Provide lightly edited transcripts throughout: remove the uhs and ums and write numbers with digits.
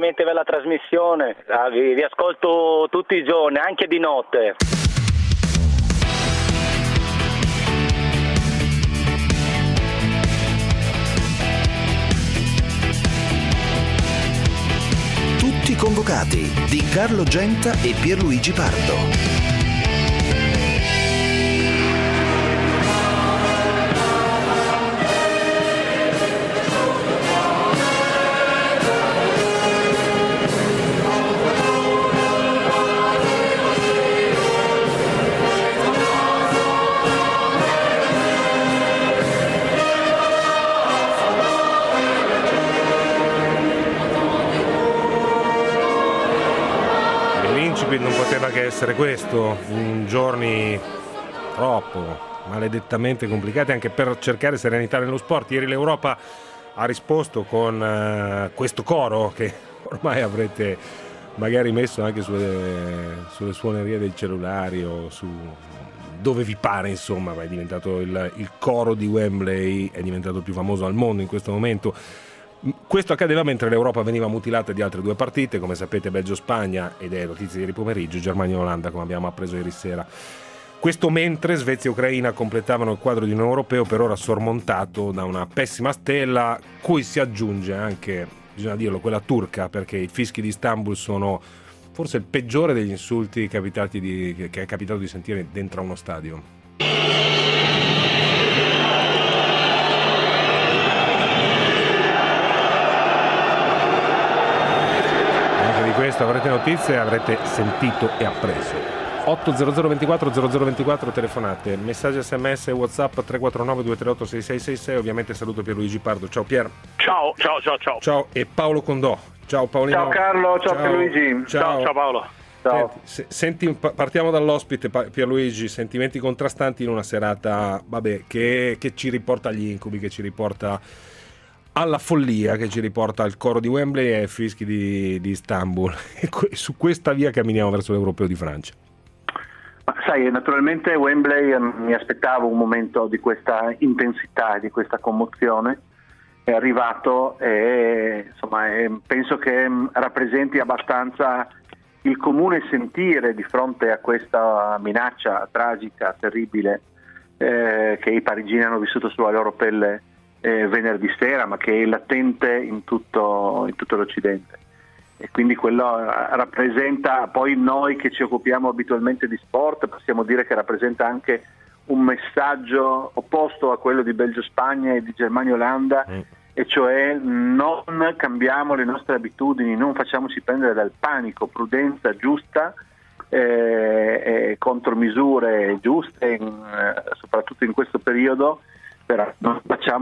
complimenti per la trasmissione, vi ascolto tutti i giorni, anche di notte. Tutti convocati di Carlo Genta e Pierluigi Pardo. Non poteva che essere questo, in giorni troppo maledettamente complicati anche per cercare serenità nello sport. Ieri l'Europa ha risposto con questo coro che ormai avrete magari messo anche sulle suonerie dei cellulari o su dove vi pare, insomma, è diventato il coro di Wembley, è diventato il più famoso al mondo in questo momento. Questo accadeva mentre l'Europa veniva mutilata di altre due partite, come sapete Belgio-Spagna, ed è notizia di ieri pomeriggio, Germania-Olanda, come abbiamo appreso ieri sera. Questo mentre Svezia e Ucraina completavano il quadro di un europeo per ora sormontato da una pessima stella, cui si aggiunge anche, bisogna dirlo, quella turca, perché i fischi di Istanbul sono forse il peggiore degli insulti che è capitato di sentire dentro a uno stadio. Questo avrete notizie, avrete sentito e appreso. 800 24 0024 telefonate, messaggi SMS e WhatsApp 349 238 6666. Ovviamente saluto Pierluigi Pardo. Ciao Pier. Ciao. Ciao, e Paolo Condò. Ciao Paolino. Ciao Carlo, ciao Pierluigi. Ciao Paolo. Ciao. Senti, partiamo dall'ospite Pierluigi, sentimenti contrastanti in una serata, che ci riporta agli incubi, che ci riporta alla follia, che ci riporta al coro di Wembley e ai fischi di Istanbul. E su questa via camminiamo verso l'Europeo di Francia. Ma sai, naturalmente Wembley mi aspettavo un momento di questa intensità, di questa commozione. È arrivato e insomma penso che rappresenti abbastanza il comune sentire di fronte a questa minaccia tragica, terribile, che i parigini hanno vissuto sulla loro pelle venerdì sera, ma che è latente in tutto l'Occidente, e quindi quello rappresenta, poi noi che ci occupiamo abitualmente di sport possiamo dire che rappresenta anche un messaggio opposto a quello di Belgio-Spagna e di Germania-Olanda, e cioè non cambiamo le nostre abitudini, non facciamoci prendere dal panico, prudenza giusta, contromisure giuste, soprattutto in questo periodo. Però non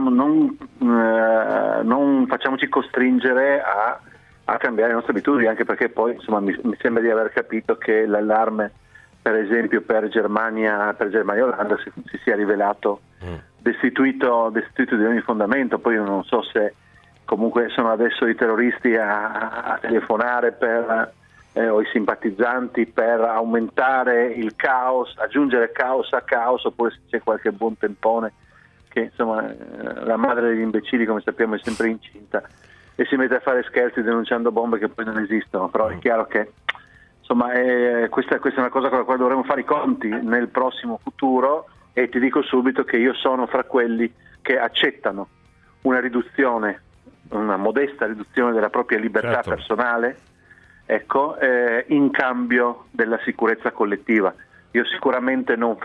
facciamoci costringere a cambiare le nostre abitudini, anche perché poi insomma mi sembra di aver capito che l'allarme, per esempio per Germania e Olanda si sia rivelato destituito di ogni fondamento. Poi io non so se comunque sono adesso i terroristi a telefonare o i simpatizzanti per aumentare il caos, aggiungere caos a caos, oppure se c'è qualche buon tempone che insomma la madre degli imbecilli, come sappiamo, è sempre incinta e si mette a fare scherzi denunciando bombe che poi non esistono. Però è chiaro che insomma questa è una cosa con la quale dovremo fare i conti nel prossimo futuro, e ti dico subito che io sono fra quelli che accettano una modesta riduzione della propria libertà personale, in cambio della sicurezza collettiva. Io sicuramente non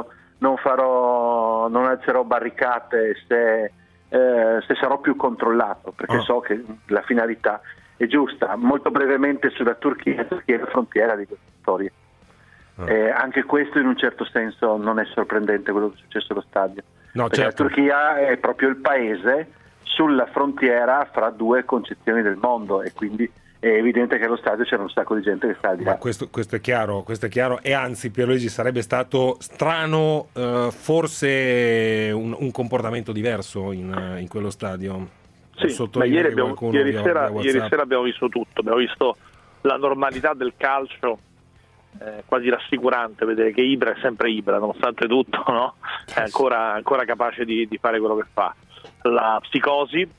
alzerò barricate se sarò più controllato, perché so che la finalità è giusta. Molto brevemente sulla Turchia è la frontiera di questa storia. Anche questo in un certo senso non è sorprendente, quello che è successo allo stadio. No, perché certo. La Turchia è proprio il paese sulla frontiera fra due concezioni del mondo, e quindi è evidente che allo stadio c'era un sacco di gente che stava di là. Ma questo è chiaro, e anzi Pierluigi, sarebbe stato strano forse un comportamento diverso in quello stadio. Sì, ma ieri sera abbiamo visto tutto, abbiamo visto la normalità del calcio, quasi rassicurante vedere che Ibra è sempre Ibra, nonostante tutto, no? È ancora capace di fare quello che fa. La psicosi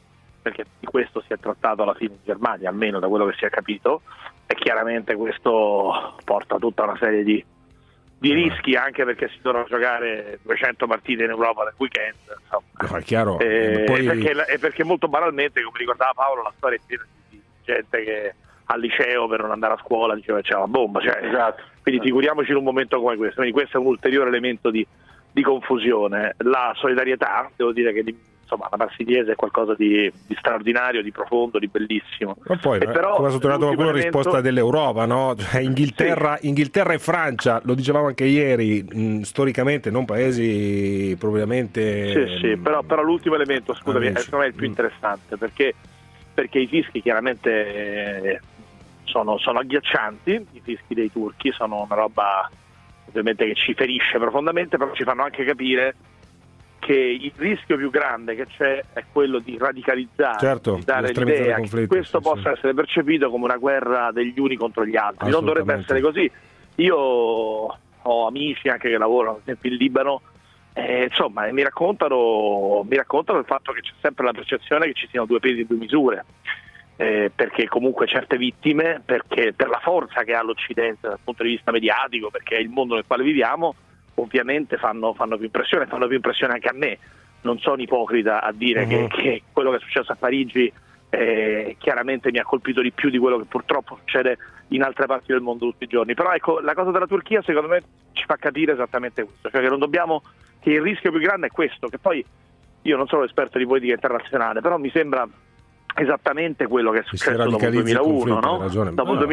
perché di questo si è trattato alla fine in Germania, almeno da quello che si è capito, e chiaramente questo porta tutta una serie di rischi, anche perché si devono giocare 200 partite in Europa nel weekend, insomma. Chiaro. Perché molto banalmente, come ricordava Paolo, la storia è piena di gente che al liceo per non andare a scuola diceva c'è la bomba, esatto. Quindi figuriamoci in un momento come questo. Quindi questo è un ulteriore elemento di confusione. La solidarietà, devo dire che insomma la Marsigliese è qualcosa di straordinario, di profondo, di bellissimo. Ma poi, però, come ha sottolineato qualcuno, risposta dell'Europa, no? Cioè, Inghilterra e Francia, lo dicevamo anche ieri, storicamente non paesi propriamente... Sì, però l'ultimo elemento, scusami, secondo me è il più interessante, perché i fischi chiaramente sono agghiaccianti, i fischi dei turchi sono una roba ovviamente che ci ferisce profondamente, però ci fanno anche capire che il rischio più grande che c'è è quello di radicalizzare, certo, di dare l'idea che questo possa essere percepito come una guerra degli uni contro gli altri. Non dovrebbe essere così. Io ho amici anche che lavorano, ad esempio in Libano, insomma, mi raccontano il fatto che c'è sempre la percezione che ci siano due pesi e due misure, perché comunque certe vittime, perché per la forza che ha l'Occidente dal punto di vista mediatico, perché è il mondo nel quale viviamo, ovviamente fanno più impressione anche a me. Non sono ipocrita a dire che quello che è successo a Parigi chiaramente mi ha colpito di più di quello che purtroppo succede in altre parti del mondo tutti i giorni. Però ecco, la cosa della Turchia secondo me ci fa capire esattamente questo, cioè che il rischio più grande è questo, che poi io non sono esperto di politica internazionale, però mi sembra esattamente quello che è successo dopo il 2001, no? Dopo il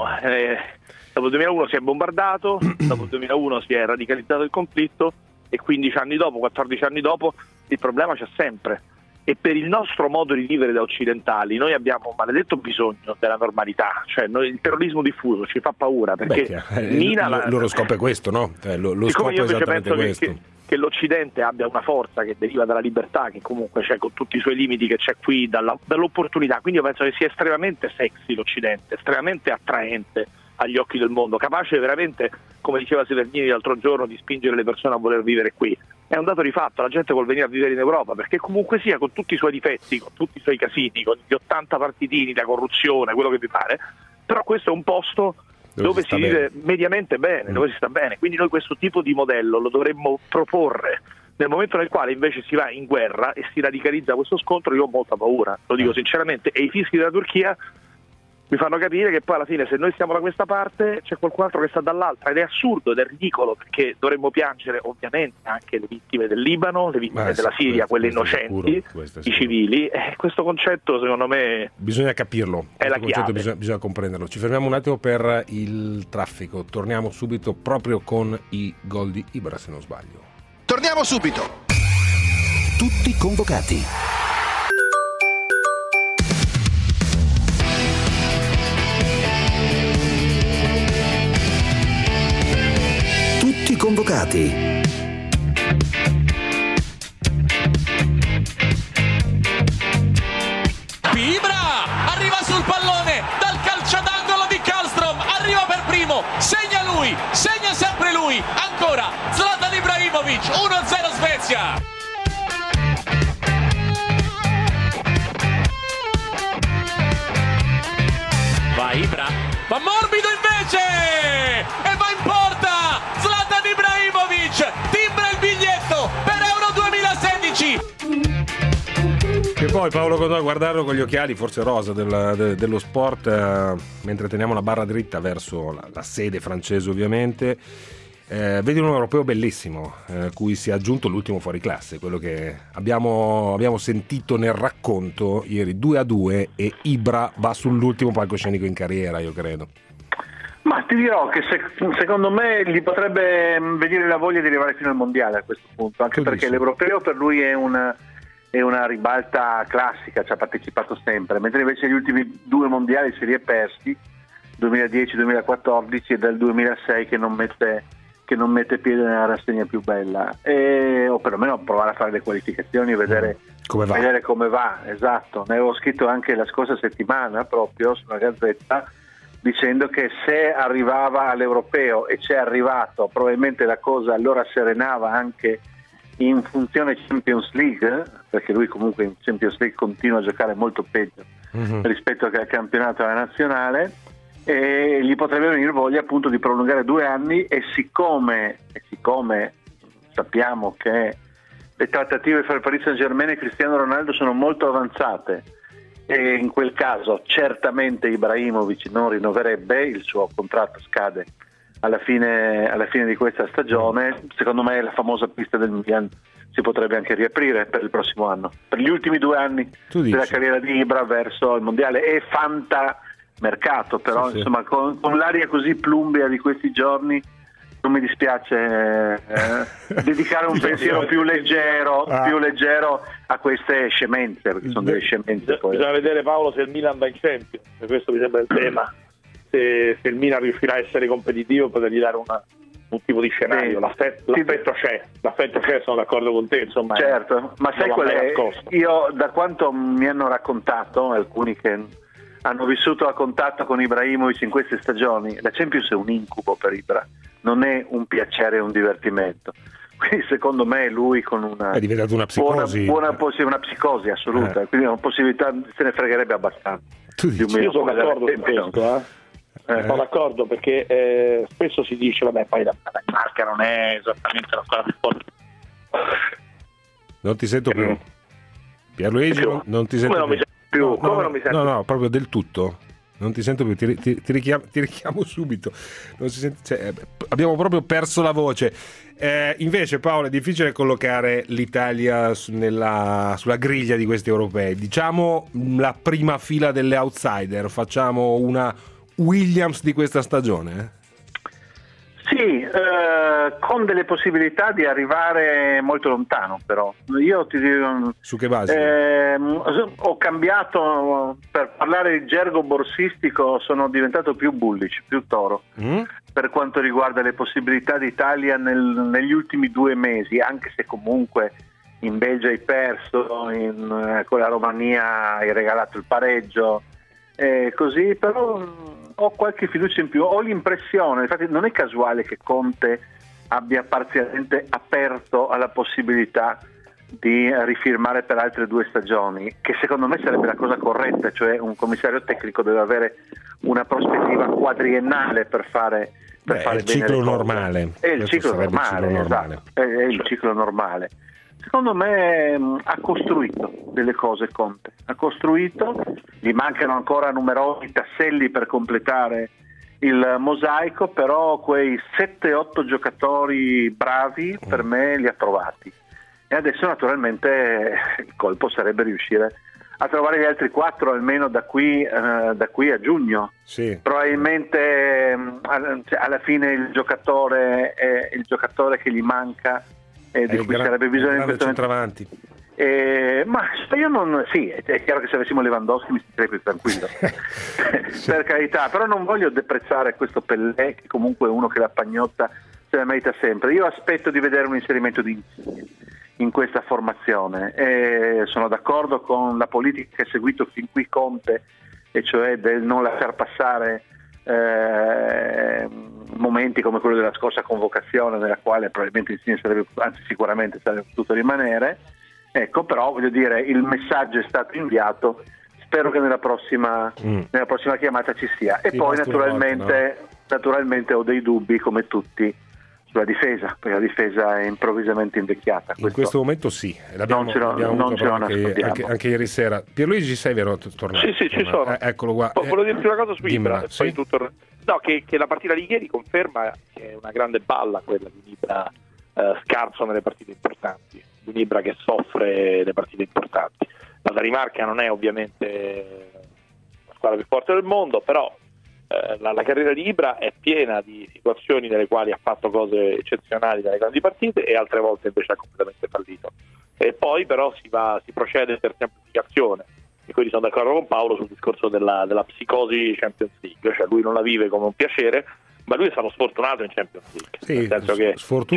2001 si è bombardato, dopo il 2001 si è radicalizzato il conflitto e 15 anni dopo, 14 anni dopo, il problema c'è sempre. E per il nostro modo di vivere da occidentali noi abbiamo un maledetto bisogno della normalità, cioè il terrorismo diffuso ci fa paura, perché loro scopo è questo, no? Lo scopo è esattamente questo. Che l'Occidente abbia una forza che deriva dalla libertà, che comunque c'è con tutti i suoi limiti, che c'è qui dall'opportunità, quindi io penso che sia estremamente sexy l'Occidente, estremamente attraente agli occhi del mondo, capace veramente, come diceva Severnini l'altro giorno, di spingere le persone a voler vivere qui. È un dato di fatto, la gente vuol venire a vivere in Europa, perché comunque sia, con tutti i suoi difetti, con tutti i suoi casini, con gli 80 partitini, la corruzione, quello che vi pare, però questo è un posto dove si vive mediamente bene, dove si sta bene, quindi noi questo tipo di modello lo dovremmo proporre. Nel momento nel quale invece si va in guerra e si radicalizza questo scontro, io ho molta paura, lo dico sinceramente, e i fischi della Turchia mi fanno capire che poi alla fine, se noi stiamo da questa parte, c'è qualcun altro che sta dall'altra, ed è assurdo ed è ridicolo, perché dovremmo piangere ovviamente anche le vittime del Libano, le vittime della Siria, quelle innocenti, i civili, e questo concetto secondo me bisogna capirlo, è la chiave. Bisogna comprenderlo. Ci fermiamo un attimo per il traffico, torniamo subito proprio con i gol di Ibra, se non sbaglio. Torniamo subito. Tutti convocati. Tutti convocati. Ibra arriva sul pallone dal calcio d'angolo di Karlström, arriva per primo, segna lui, segna sempre lui, ancora Zlatan Ibrahimovic, 1-0 Svezia. Va Ibra, va morbido invece e va in porta. Zlatan Ibrahimovic timbra il biglietto per Euro 2016. E poi Paolo Codò, a guardarlo con gli occhiali forse rosa dello sport, mentre teniamo la barra dritta verso la sede francese ovviamente, vedi un europeo bellissimo, cui si è aggiunto l'ultimo fuoriclasse, quello che abbiamo sentito nel racconto ieri, 2-2, e Ibra va sull'ultimo palcoscenico in carriera, io credo. Ma ti dirò che secondo me gli potrebbe venire la voglia di arrivare fino al mondiale a questo punto, anche perché l'europeo per lui è una ribalta classica, ci ha partecipato sempre, mentre invece gli ultimi due mondiali se li è persi, 2010-2014, e dal 2006 che non mette piede nella rassegna più bella, o perlomeno provare a fare le qualificazioni e vedere come va. Esatto, ne avevo scritto anche la scorsa settimana proprio sulla Gazzetta, dicendo che se arrivava all'europeo, e c'è arrivato, probabilmente la cosa allora serenava anche in funzione Champions League, perché lui comunque in Champions League continua a giocare molto peggio rispetto al campionato della nazionale, e gli potrebbe venire voglia appunto di prolungare 2 anni, e siccome sappiamo che le trattative fra il Paris Saint-Germain e Cristiano Ronaldo sono molto avanzate, e in quel caso certamente Ibrahimovic non rinnoverebbe, il suo contratto scade alla fine di questa stagione, secondo me la famosa pista del Milan si potrebbe anche riaprire per il prossimo anno, per gli ultimi 2 anni della carriera di Ibra verso il mondiale. È fantamercato, però insomma con l'aria così plumbea di questi giorni non mi dispiace dedicare un pensiero più leggero a queste scemenze, perché sono delle scemenze. Poi bisogna vedere, Paolo, se il Milan va in Champions, questo mi sembra il tema. Se il Milan riuscirà a essere competitivo, potergli dare un tipo di scenario. L'affetto c'è, sono d'accordo con te, insomma. Certo, ma sai qual è? Io, da quanto mi hanno raccontato alcuni che hanno vissuto a contatto con Ibrahimovic in queste stagioni, la Champions è un incubo per Ibra, non è un piacere e un divertimento. Quindi secondo me lui con una è diventato una psicosi, una psicosi assoluta, quindi una possibilità se ne fregherebbe abbastanza. Io sono d'accordo con questo, sono d'accordo, perché spesso si dice vabbè, poi la Danimarca non è esattamente la squadra più forte. Non ti sento più, Pierluigi, non ti sento più. Non mi sento? No, proprio del tutto. Non ti sento più, ti richiamo subito. Non si sente, abbiamo proprio perso la voce. Invece, Paolo, è difficile collocare l'Italia sulla griglia di questi europei. Diciamo la prima fila delle outsider. Facciamo una Williams di questa stagione? Sì, con delle possibilità di arrivare molto lontano, però. Io ti dico, su che base? Ho cambiato, per parlare di gergo borsistico, sono diventato più bullish, più toro, per quanto riguarda le possibilità d'Italia negli ultimi 2 mesi, anche se comunque in Belgio hai perso, con la Romania hai regalato il pareggio, così, però ho qualche fiducia in più, ho l'impressione, infatti non è casuale che Conte abbia parzialmente aperto alla possibilità di rifirmare per altre 2 stagioni, che secondo me sarebbe la cosa corretta, cioè un commissario tecnico deve avere una prospettiva quadriennale per fare bene il ciclo normale. È il ciclo normale, esatto. È il ciclo normale. Secondo me ha costruito delle cose Conte, gli mancano ancora numerosi tasselli per completare il mosaico, però quei 7-8 giocatori bravi per me li ha trovati, e adesso naturalmente il colpo sarebbe riuscire a trovare gli altri 4 almeno da qui a giugno. Sì. Probabilmente alla fine il giocatore che gli manca e di cui sarebbe bisogno in questo centravanti. Ma io non, sì, è chiaro che se avessimo Lewandowski mi starei più tranquillo. Per carità, però non voglio deprezzare questo Pellè, che comunque è uno che la pagnotta se la merita sempre. Io aspetto di vedere un inserimento di Insigne in questa formazione, e sono d'accordo con la politica che ha seguito fin qui Conte, e cioè del non lasciar passare momenti come quello della scorsa convocazione, nella quale probabilmente Insigne sicuramente sarebbe potuto rimanere. Ecco, però voglio dire, il messaggio è stato inviato, spero che nella prossima chiamata ci sia. E poi naturalmente ho dei dubbi, come tutti, sulla difesa, perché la difesa è improvvisamente invecchiata. In questo momento sì, l'abbiamo anche ieri sera. Pierluigi, sei vero tornato? Sì, ci sono. Eccolo qua. Volevo dirti una cosa su Ibra, sì? che la partita di ieri conferma che è una grande balla quella di Ibra, scarso nelle partite importanti, di un Ibra che soffre le partite importanti. La Danimarca non è ovviamente la squadra più forte del mondo, però la carriera di Ibra è piena di situazioni nelle quali ha fatto cose eccezionali nelle grandi partite e altre volte invece ha completamente fallito. E poi però si procede per semplificazione, e quindi sono d'accordo con Paolo sul discorso della psicosi Champions League, cioè lui non la vive come un piacere, ma lui è stato sfortunato in Champions League. Sì, nel senso che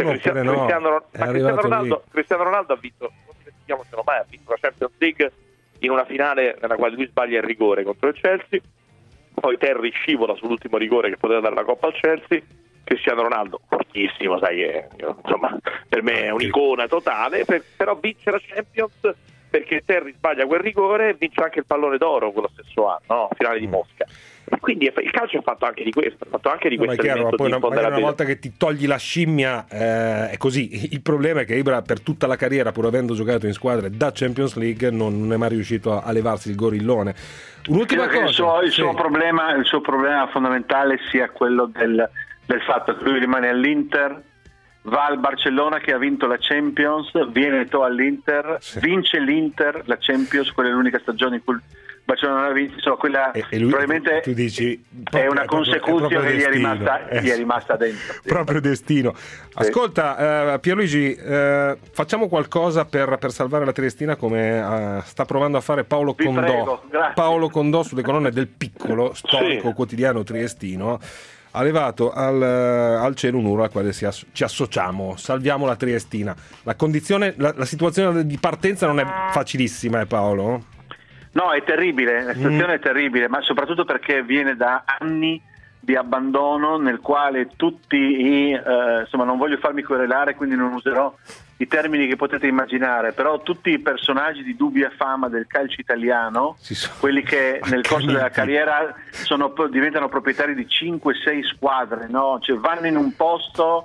Cristiano Ronaldo ha vinto, non dimentichiamocelo mai, ha vinto la Champions League in una finale nella quale lui sbaglia il rigore contro il Chelsea, poi Terry scivola sull'ultimo rigore che poteva dare la Coppa al Chelsea, Cristiano Ronaldo fortissimo, sai che insomma per me è un'icona totale, però vince la Champions perché Terry sbaglia quel rigore e vince anche il pallone d'oro quello stesso anno, no? Finale di Mosca. E quindi il calcio è fatto anche di questo, è fatto anche di questo elemento di una volta che ti togli la scimmia è così. Il problema è che Ibra per tutta la carriera, pur avendo giocato in squadre da Champions League, non è mai riuscito a levarsi il gorillone. Un'ultima cosa, il suo problema fondamentale sia quello del fatto che lui rimane all'Inter, va al Barcellona che ha vinto la Champions, viene all'Inter, vince l'Inter la Champions, quella è l'unica stagione in cui Barcellona non ha vinto, insomma, quella e lui, probabilmente tu dici, è una consecuzione che gli è rimasta dentro. Proprio destino. Ascolta, Pierluigi, facciamo qualcosa per salvare la Triestina come sta provando a fare Paolo Condò. Paolo Condò sulle colonne del Piccolo, storico quotidiano triestino. Ha levato al cielo un urlo al quale ci associamo. Salviamo la Triestina. La condizione, la situazione di partenza non è facilissima, Paolo? No, è terribile, la situazione è terribile, ma soprattutto perché viene da anni di abbandono nel quale tutti insomma, non voglio farmi querelare, quindi non userò i termini che potete immaginare, però tutti i personaggi di dubbia fama del calcio italiano, quelli che nel corso della carriera diventano proprietari di 5-6 squadre, no? Cioè vanno in un posto,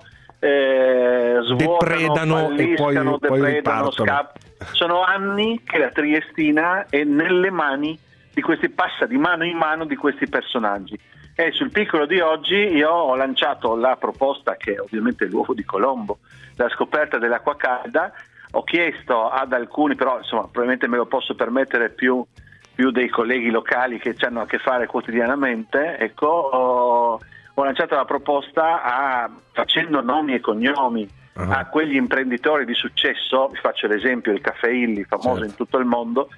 svuotano, depredano, scappano. Sono anni che la Triestina è nelle mani di questi, passa di mano in mano di questi personaggi. E sul Piccolo di oggi io ho lanciato la proposta, che è ovviamente l'uovo di Colombo, la scoperta dell'acqua calda. Ho chiesto ad alcuni, però insomma probabilmente me lo posso permettere più dei colleghi locali che ci hanno a che fare quotidianamente, ecco, ho lanciato la proposta facendo nomi e cognomi a quegli imprenditori di successo. Vi faccio l'esempio: il Caffè Illy, famoso in tutto il mondo,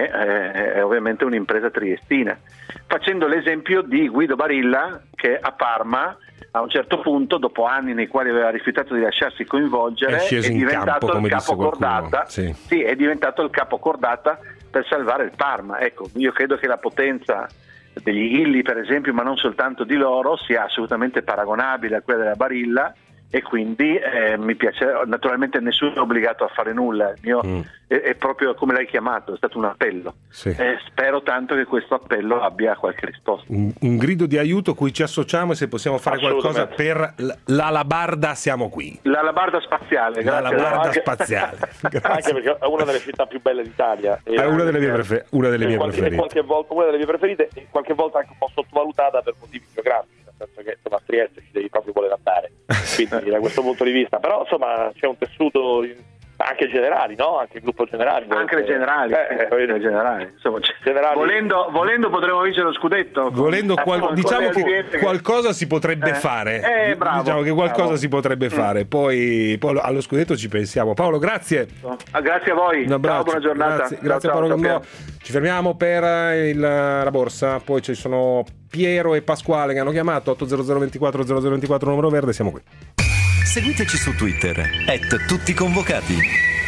è ovviamente un'impresa triestina, facendo l'esempio di Guido Barilla, che a Parma a un certo punto, dopo anni nei quali aveva rifiutato di lasciarsi coinvolgere, è diventato il capocordata. È diventato il capocordata per salvare il Parma. Ecco, io credo che la potenza degli Illy, per esempio, ma non soltanto di loro, sia assolutamente paragonabile a quella della Barilla, e quindi mi piace. Naturalmente nessuno è obbligato a fare nulla, il mio è proprio come l'hai chiamato, è stato un appello. Spero tanto che questo appello abbia qualche risposta, un grido di aiuto cui ci associamo, e se possiamo fare qualcosa per l'Alabarda siamo qui. L'Alabarda spaziale, grazie. L'Alabarda spaziale. Anche perché è una delle città più belle d'Italia, è una delle mie preferite, una delle mie preferite, e qualche volta anche un po' sottovalutata per motivi geografici, nel senso che insomma a Trieste ci devi proprio voler andare, quindi da questo punto di vista. Però insomma c'è un tessuto anche generali, no? Anche il gruppo generali. Anche le generali. Insomma, volendo potremmo vincere lo scudetto. Diciamo che qualcosa si potrebbe fare. Diciamo che qualcosa si potrebbe fare. Poi allo scudetto ci pensiamo. Paolo, grazie. Grazie a voi. Un abbraccio. Ciao, buona giornata. Grazie Paolo Condò. Ci fermiamo per la borsa. Poi ci sono Piero e Pasquale che hanno chiamato 800 24 0024 numero verde. Siamo qui. Seguiteci su Twitter @tutticonvocati.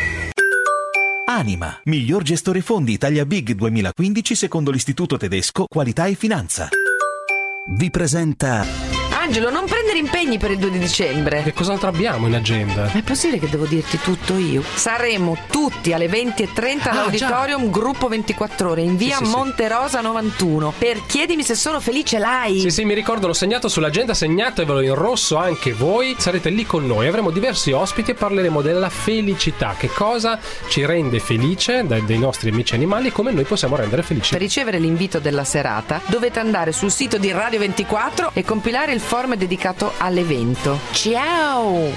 Anima, miglior gestore fondi Italia Big 2015 secondo l'Istituto Tedesco Qualità e Finanza. Vi presenta Angelo, non prendere impegni per il 2 di dicembre. Che cos'altro abbiamo in agenda? È possibile che devo dirti tutto io? Saremo tutti alle 20:30 all'Auditorium Gruppo 24 Ore in via Monterosa 91 per Chiedimi se sono felice live. Sì, mi ricordo, l'ho segnato sull'agenda, segnatevelo in rosso anche voi. Sarete lì con noi, avremo diversi ospiti e parleremo della felicità. Che cosa ci rende felice dei nostri amici animali e come noi possiamo rendere felici. Per ricevere l'invito della serata dovete andare sul sito di Radio 24 e compilare il form dedicato all'evento. Ciao!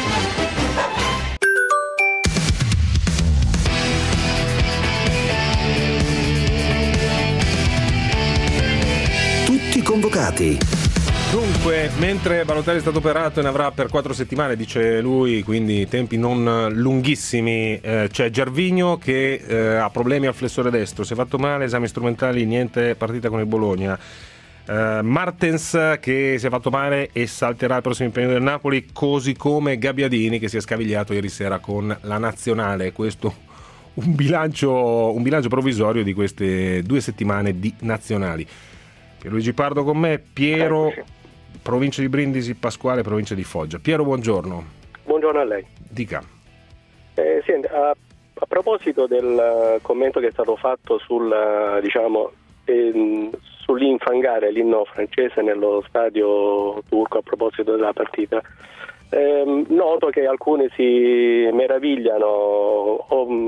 Tutti convocati. Dunque, mentre Balotelli è stato operato e ne avrà per 4 settimane, dice lui, quindi tempi non lunghissimi, c'è Gervinho che ha problemi al flessore destro, si è fatto male, esami strumentali, niente partita con il Bologna. Martens che si è fatto male e salterà il prossimo impegno del Napoli, così come Gabbiadini che si è scavigliato ieri sera con la nazionale. Questo un bilancio provvisorio di queste 2 settimane di nazionali. Pierluigi Pardo con me. Piero, provincia di Brindisi, Pasquale, provincia di Foggia. Piero, buongiorno. Buongiorno a lei. Dica. Senti, a proposito del commento che è stato fatto sull'infangare l'inno francese nello stadio turco a proposito della partita, noto che alcuni si meravigliano.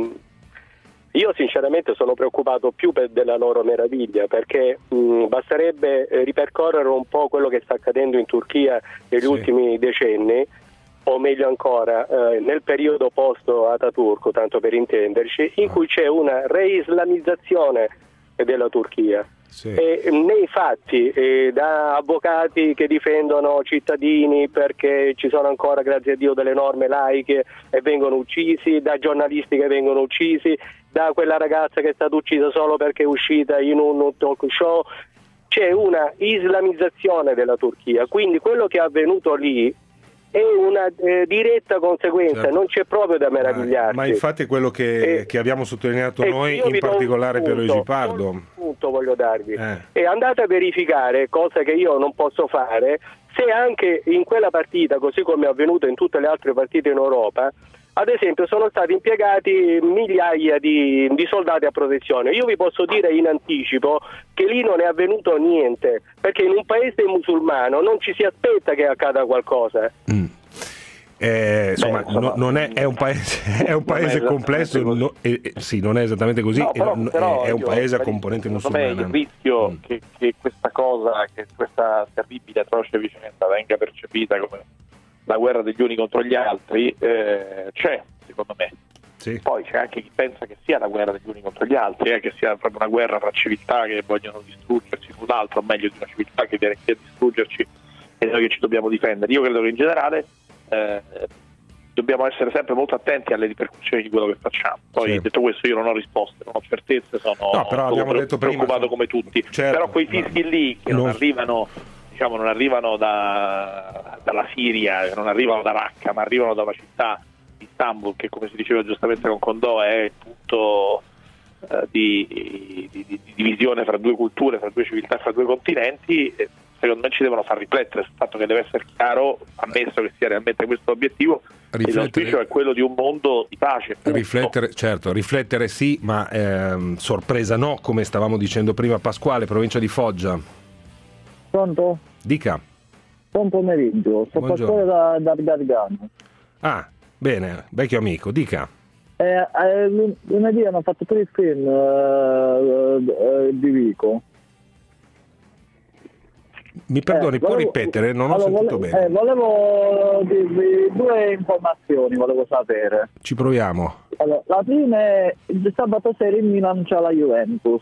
Io sinceramente sono preoccupato più della loro meraviglia, perché basterebbe ripercorrere un po' quello che sta accadendo in Turchia negli ultimi decenni, o meglio ancora nel periodo post Ataturk, tanto per intenderci, in cui c'è una reislamizzazione della Turchia. Sì. E nei fatti, da avvocati che difendono cittadini perché ci sono ancora, grazie a Dio, delle norme laiche e vengono uccisi, da giornalisti che vengono uccisi, da quella ragazza che è stata uccisa solo perché è uscita in un talk show, c'è una islamizzazione della Turchia. Quindi quello che è avvenuto lì è una diretta conseguenza, certo. Non c'è proprio da meravigliarsi. Ma infatti è quello che abbiamo sottolineato noi, in particolare per Luigi Pardo. Un punto voglio darvi. E andate a verificare, cosa che io non posso fare, se anche in quella partita, così come è avvenuto in tutte le altre partite in Europa, ad esempio sono stati impiegati migliaia di soldati a protezione. Io vi posso dire in anticipo che lì non è avvenuto niente, perché in un paese musulmano non ci si aspetta che accada qualcosa. Insomma, non è un paese complesso, sì, non è esattamente così, però è un paese a componente musulmana. Il rischio che questa cosa, che questa terribile, atroce vicenda venga percepita come la guerra degli uni contro gli altri, c'è, secondo me. Sì. Poi c'è anche chi pensa che sia la guerra degli uni contro gli altri, che sia proprio una guerra tra civiltà che vogliono distruggersi null'altro, o meglio di una civiltà che viene qui a distruggerci e noi che ci dobbiamo difendere. Io credo che in generale dobbiamo essere sempre molto attenti alle ripercussioni di quello che facciamo. Poi, sì. Detto questo, io non ho risposte, non ho certezze, sono preoccupato come tutti. Certo, però quei fischi lì che non arrivano, diciamo, non arrivano dalla Siria, non arrivano da Raqqa, ma arrivano da una città, Istanbul, che, come si diceva giustamente con Condò, è il punto di divisione fra due culture, fra due civiltà, fra due continenti. Secondo me ci devono far riflettere sul fatto che deve essere chiaro, ammesso che sia realmente questo l'obiettivo, l'auspicio è quello di un mondo di pace. Riflettere sì, ma sorpresa no, come stavamo dicendo prima. Pasquale, provincia di Foggia. Pronto? Dica. Buon pomeriggio, sono Pasquale da Gargano. Ah, bene, vecchio amico, dica. Lunedì hanno fatto 3 film di Vico. Mi perdoni, può ripetere? Non ho sentito bene. Volevo dirvi 2 informazioni, volevo sapere. Ci proviamo. Allora, la prima è: il sabato sera il Milan c'ha la Juventus.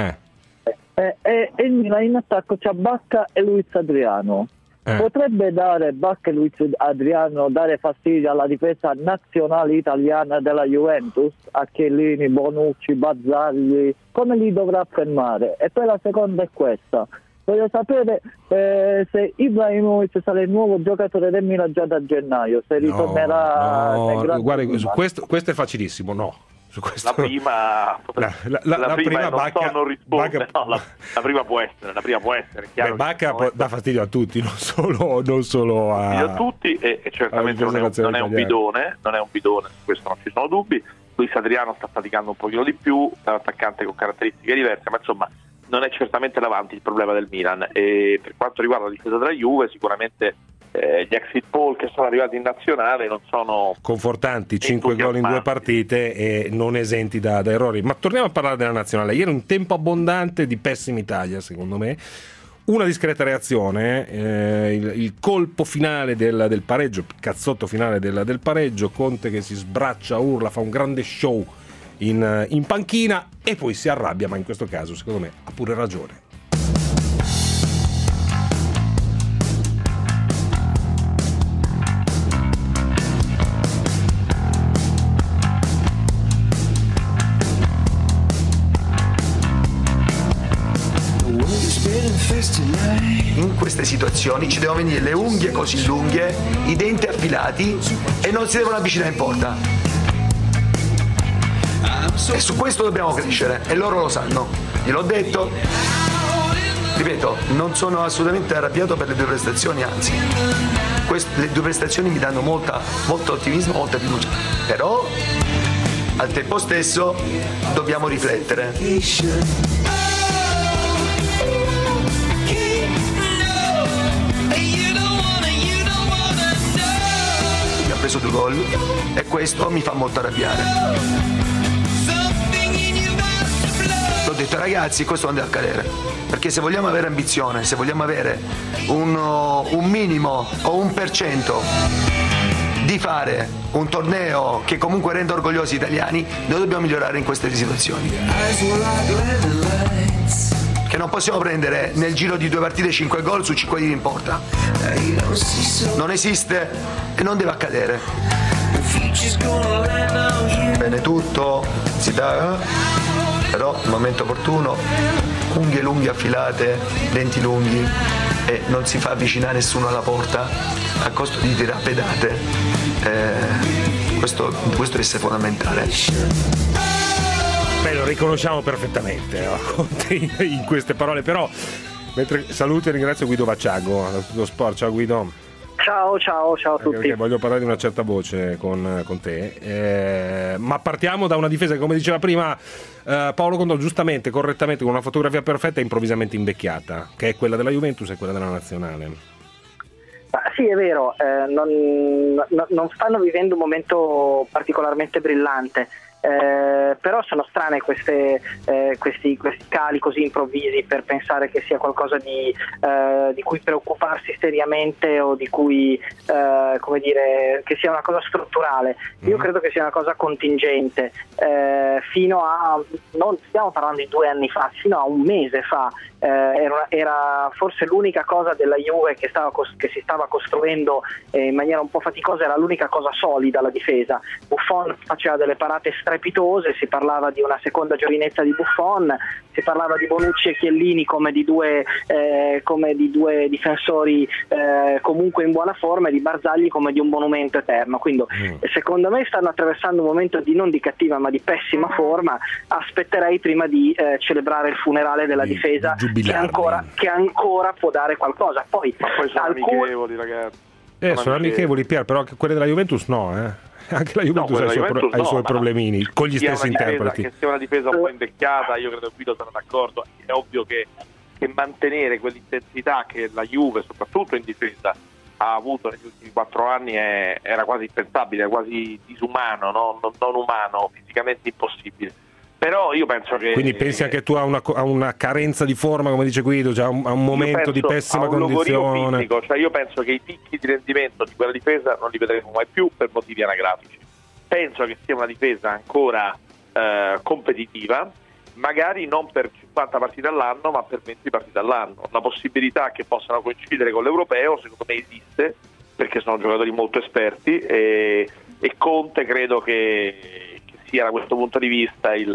E il Milan in attacco c'ha Bacca e Luiz Adriano. Potrebbe dare Bacca e Luiz Adriano dare fastidio alla difesa nazionale italiana della Juventus, a Chiellini, Bonucci, Bazzagli? Come li dovrà fermare? E poi la seconda è questa: voglio sapere se Ibrahimovic sarà il nuovo giocatore del Milan già da gennaio, se ritornerà nel grande. Guarda, su questo è facilissimo, no. Su questo... La prima Bacca, non risponde. La prima può essere chiaro. Bacca dà fastidio a tutti, non solo a tutti, e certamente non è un bidone, su questo non ci sono dubbi. Luiz Adriano sta faticando un pochino di più, è un attaccante con caratteristiche diverse, ma insomma non è certamente davanti il problema del Milan. E per quanto riguarda la difesa della Juve, sicuramente gli exit poll che sono arrivati in nazionale non sono confortanti, 5 gol in 2 partite e non esenti da errori. Ma torniamo a parlare della nazionale. Ieri un tempo abbondante di pessima Italia, secondo me. Una discreta reazione, il colpo finale del pareggio, il cazzotto finale del pareggio, Conte che si sbraccia, urla, fa un grande show in panchina e poi si arrabbia, ma in questo caso secondo me ha pure ragione. In queste situazioni ci devono venire le unghie così lunghe, i denti affilati e non si devono avvicinare in porta. E su questo dobbiamo crescere e loro lo sanno. Gliel'ho detto. ripeto, non sono assolutamente arrabbiato per le due prestazioni, anzi le due prestazioni mi danno molto ottimismo, molta fiducia, però al tempo stesso dobbiamo riflettere. Ha preso 2 gol e questo mi fa molto arrabbiare. L'ho detto, ragazzi, questo non deve accadere, perché se vogliamo avere ambizione, se vogliamo avere un minimo o 1% di fare un torneo che comunque renda orgogliosi gli italiani, noi dobbiamo migliorare in queste situazioni, che non possiamo prendere nel giro di 2 partite 5 gol su 5 tiri in porta. Non esiste e non deve accadere. Bene tutto, si dà, però il momento opportuno, unghie lunghe affilate, denti lunghi, e non si fa avvicinare nessuno alla porta a costo di tirare pedate. Questo deve essere fondamentale. Beh, lo riconosciamo perfettamente in queste parole, però mentre saluto e ringrazio Guido Vacciago da Tutto Sport. Ciao Guido. Ciao a tutti. Perché voglio parlare di una certa voce con te, ma partiamo da una difesa che, come diceva prima Paolo Condò, giustamente, correttamente, con una fotografia perfetta e improvvisamente invecchiata, che è quella della Juventus e quella della Nazionale. Sì, è vero, non stanno vivendo un momento particolarmente brillante. Però sono strane questi cali così improvvisi per pensare che sia qualcosa di cui preoccuparsi seriamente o di cui come dire, che sia una cosa strutturale. Io credo che sia una cosa contingente. Fino a, non stiamo parlando di 2 anni fa, fino a un mese fa era forse l'unica cosa della Juve che si stava costruendo in maniera un po' faticosa, era l'unica cosa solida, la difesa. Buffon faceva delle parate strepitose, si parlava di una seconda giovinezza di Buffon, si parlava di Bonucci e Chiellini come di due difensori comunque in buona forma, e di Barzagli come di un monumento eterno. Quindi secondo me stanno attraversando un momento non di cattiva ma di pessima forma. Aspetterei prima di celebrare il funerale della difesa, che ancora può dare qualcosa. Poi sono amichevoli, ragazzi. Sono amichevoli, Pier, però quelle della Juventus no, Anche la Juventus ha i suoi problemini con gli stessi interpreti. Che sia una difesa un po' invecchiata, io credo che Guido sarà d'accordo. È ovvio che mantenere quell'intensità che la Juve, soprattutto in difesa, ha avuto negli ultimi 4 anni era quasi impensabile, quasi disumano, no? non umano, fisicamente impossibile. Però io penso che... Quindi pensi anche tu a una carenza di forma, come dice Guido, cioè a un momento di pessima condizione? Fisico, cioè io penso che i picchi di rendimento di quella difesa non li vedremo mai più per motivi anagrafici. Penso che sia una difesa ancora competitiva, magari non per 50 partite all'anno, ma per 20 partite all'anno. La possibilità che possano coincidere con l'Europeo secondo me esiste, perché sono giocatori molto esperti, e Conte credo che sia da questo punto di vista il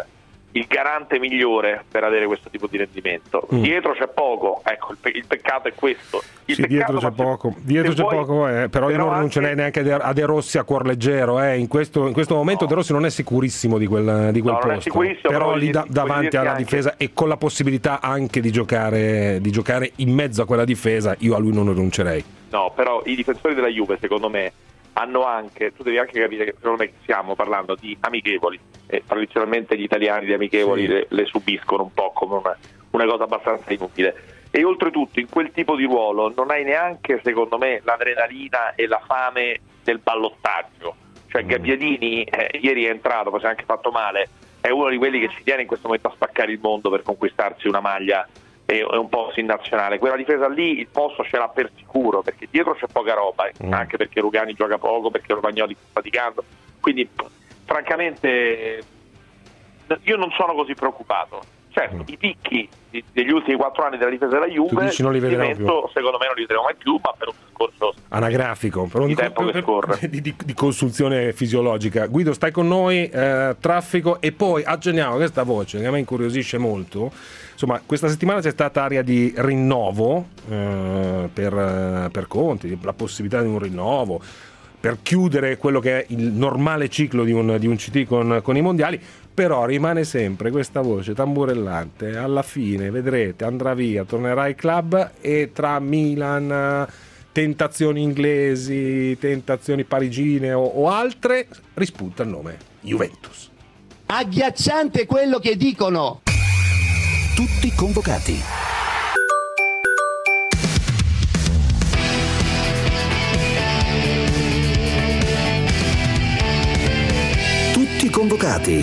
garante migliore per avere questo tipo di rendimento. Dietro c'è poco, ecco, il peccato è questo. Dietro c'è poco, però io non rinuncerei neanche a De Rossi a cuor leggero. In questo momento De Rossi non è sicurissimo di quel posto, però lì davanti alla difesa e con la possibilità anche di giocare in mezzo a quella difesa, io a lui non rinuncerei. No, però i difensori della Juve secondo me hanno anche, tu devi anche capire che secondo me stiamo parlando di amichevoli, e tradizionalmente gli italiani di amichevoli le subiscono un po' come una cosa abbastanza inutile, e oltretutto in quel tipo di ruolo non hai neanche secondo me l'adrenalina e la fame del ballottaggio. Cioè Gabbiadini ieri è entrato, poi si è anche fatto male, è uno di quelli che ci tiene in questo momento a spaccare il mondo per conquistarsi una maglia e un po' in nazionale. Quella difesa lì il posto ce l'ha per sicuro, perché dietro c'è poca roba, anche perché Rugani gioca poco, perché Romagnoli sta faticando, quindi francamente io non sono così preoccupato. Certo, i picchi degli ultimi 4 anni della difesa della Juve secondo me non li vedremo mai più, ma per un discorso anagrafico, per un tempo che scorre di consunzione fisiologica. Guido, stai con noi, traffico, e poi aggiorniamo questa voce che a me incuriosisce molto. Insomma, questa settimana c'è stata aria di rinnovo per Conte, la possibilità di un rinnovo. per chiudere quello che è il normale ciclo di un CT con i mondiali, però rimane sempre questa voce tamburellante: alla fine vedrete, andrà via, tornerà ai club, e tra Milan, tentazioni inglesi, tentazioni parigine o altre, rispunta il nome Juventus. Agghiacciante quello che dicono. Tutti convocati. Tutti convocati.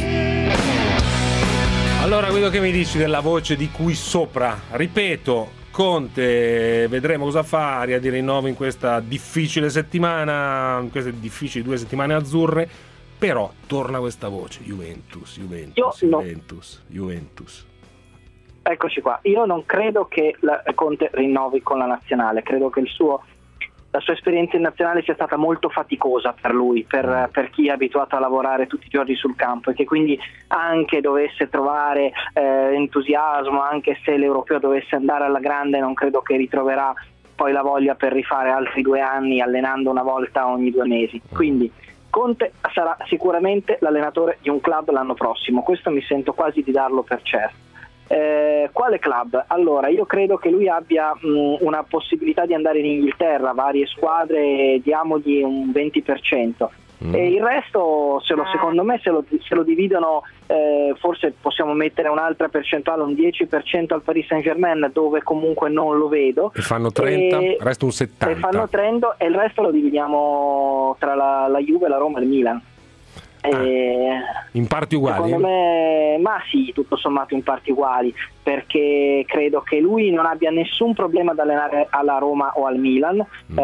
Allora Guido, che mi dici della voce di cui sopra? Ripeto, Conte, vedremo cosa fa, di rinnovo in questa difficile settimana, in queste difficili 2 settimane azzurre, però torna questa voce: Juventus. Eccoci qua. Io non credo che Conte rinnovi con la nazionale, credo che la sua esperienza in nazionale sia stata molto faticosa per lui, per chi è abituato a lavorare tutti i giorni sul campo, e che quindi anche dovesse trovare entusiasmo, anche se l'europeo dovesse andare alla grande, non credo che ritroverà poi la voglia per rifare altri 2 anni allenando una volta ogni 2 mesi. Quindi Conte sarà sicuramente l'allenatore di un club l'anno prossimo, questo mi sento quasi di darlo per certo. Quale club? Allora, io credo che lui abbia una possibilità di andare in Inghilterra, varie squadre, diamogli un 20%. E il resto, secondo me, se lo dividono, forse possiamo mettere un'altra percentuale, un 10% al Paris Saint-Germain, dove comunque non lo vedo. E fanno 30, resta un 70. E fanno 30, e il resto lo dividiamo tra la Juve, la Roma e il Milan. In parti uguali? Secondo me, ma sì, tutto sommato in parti uguali, perché credo che lui non abbia nessun problema ad allenare alla Roma o al Milan.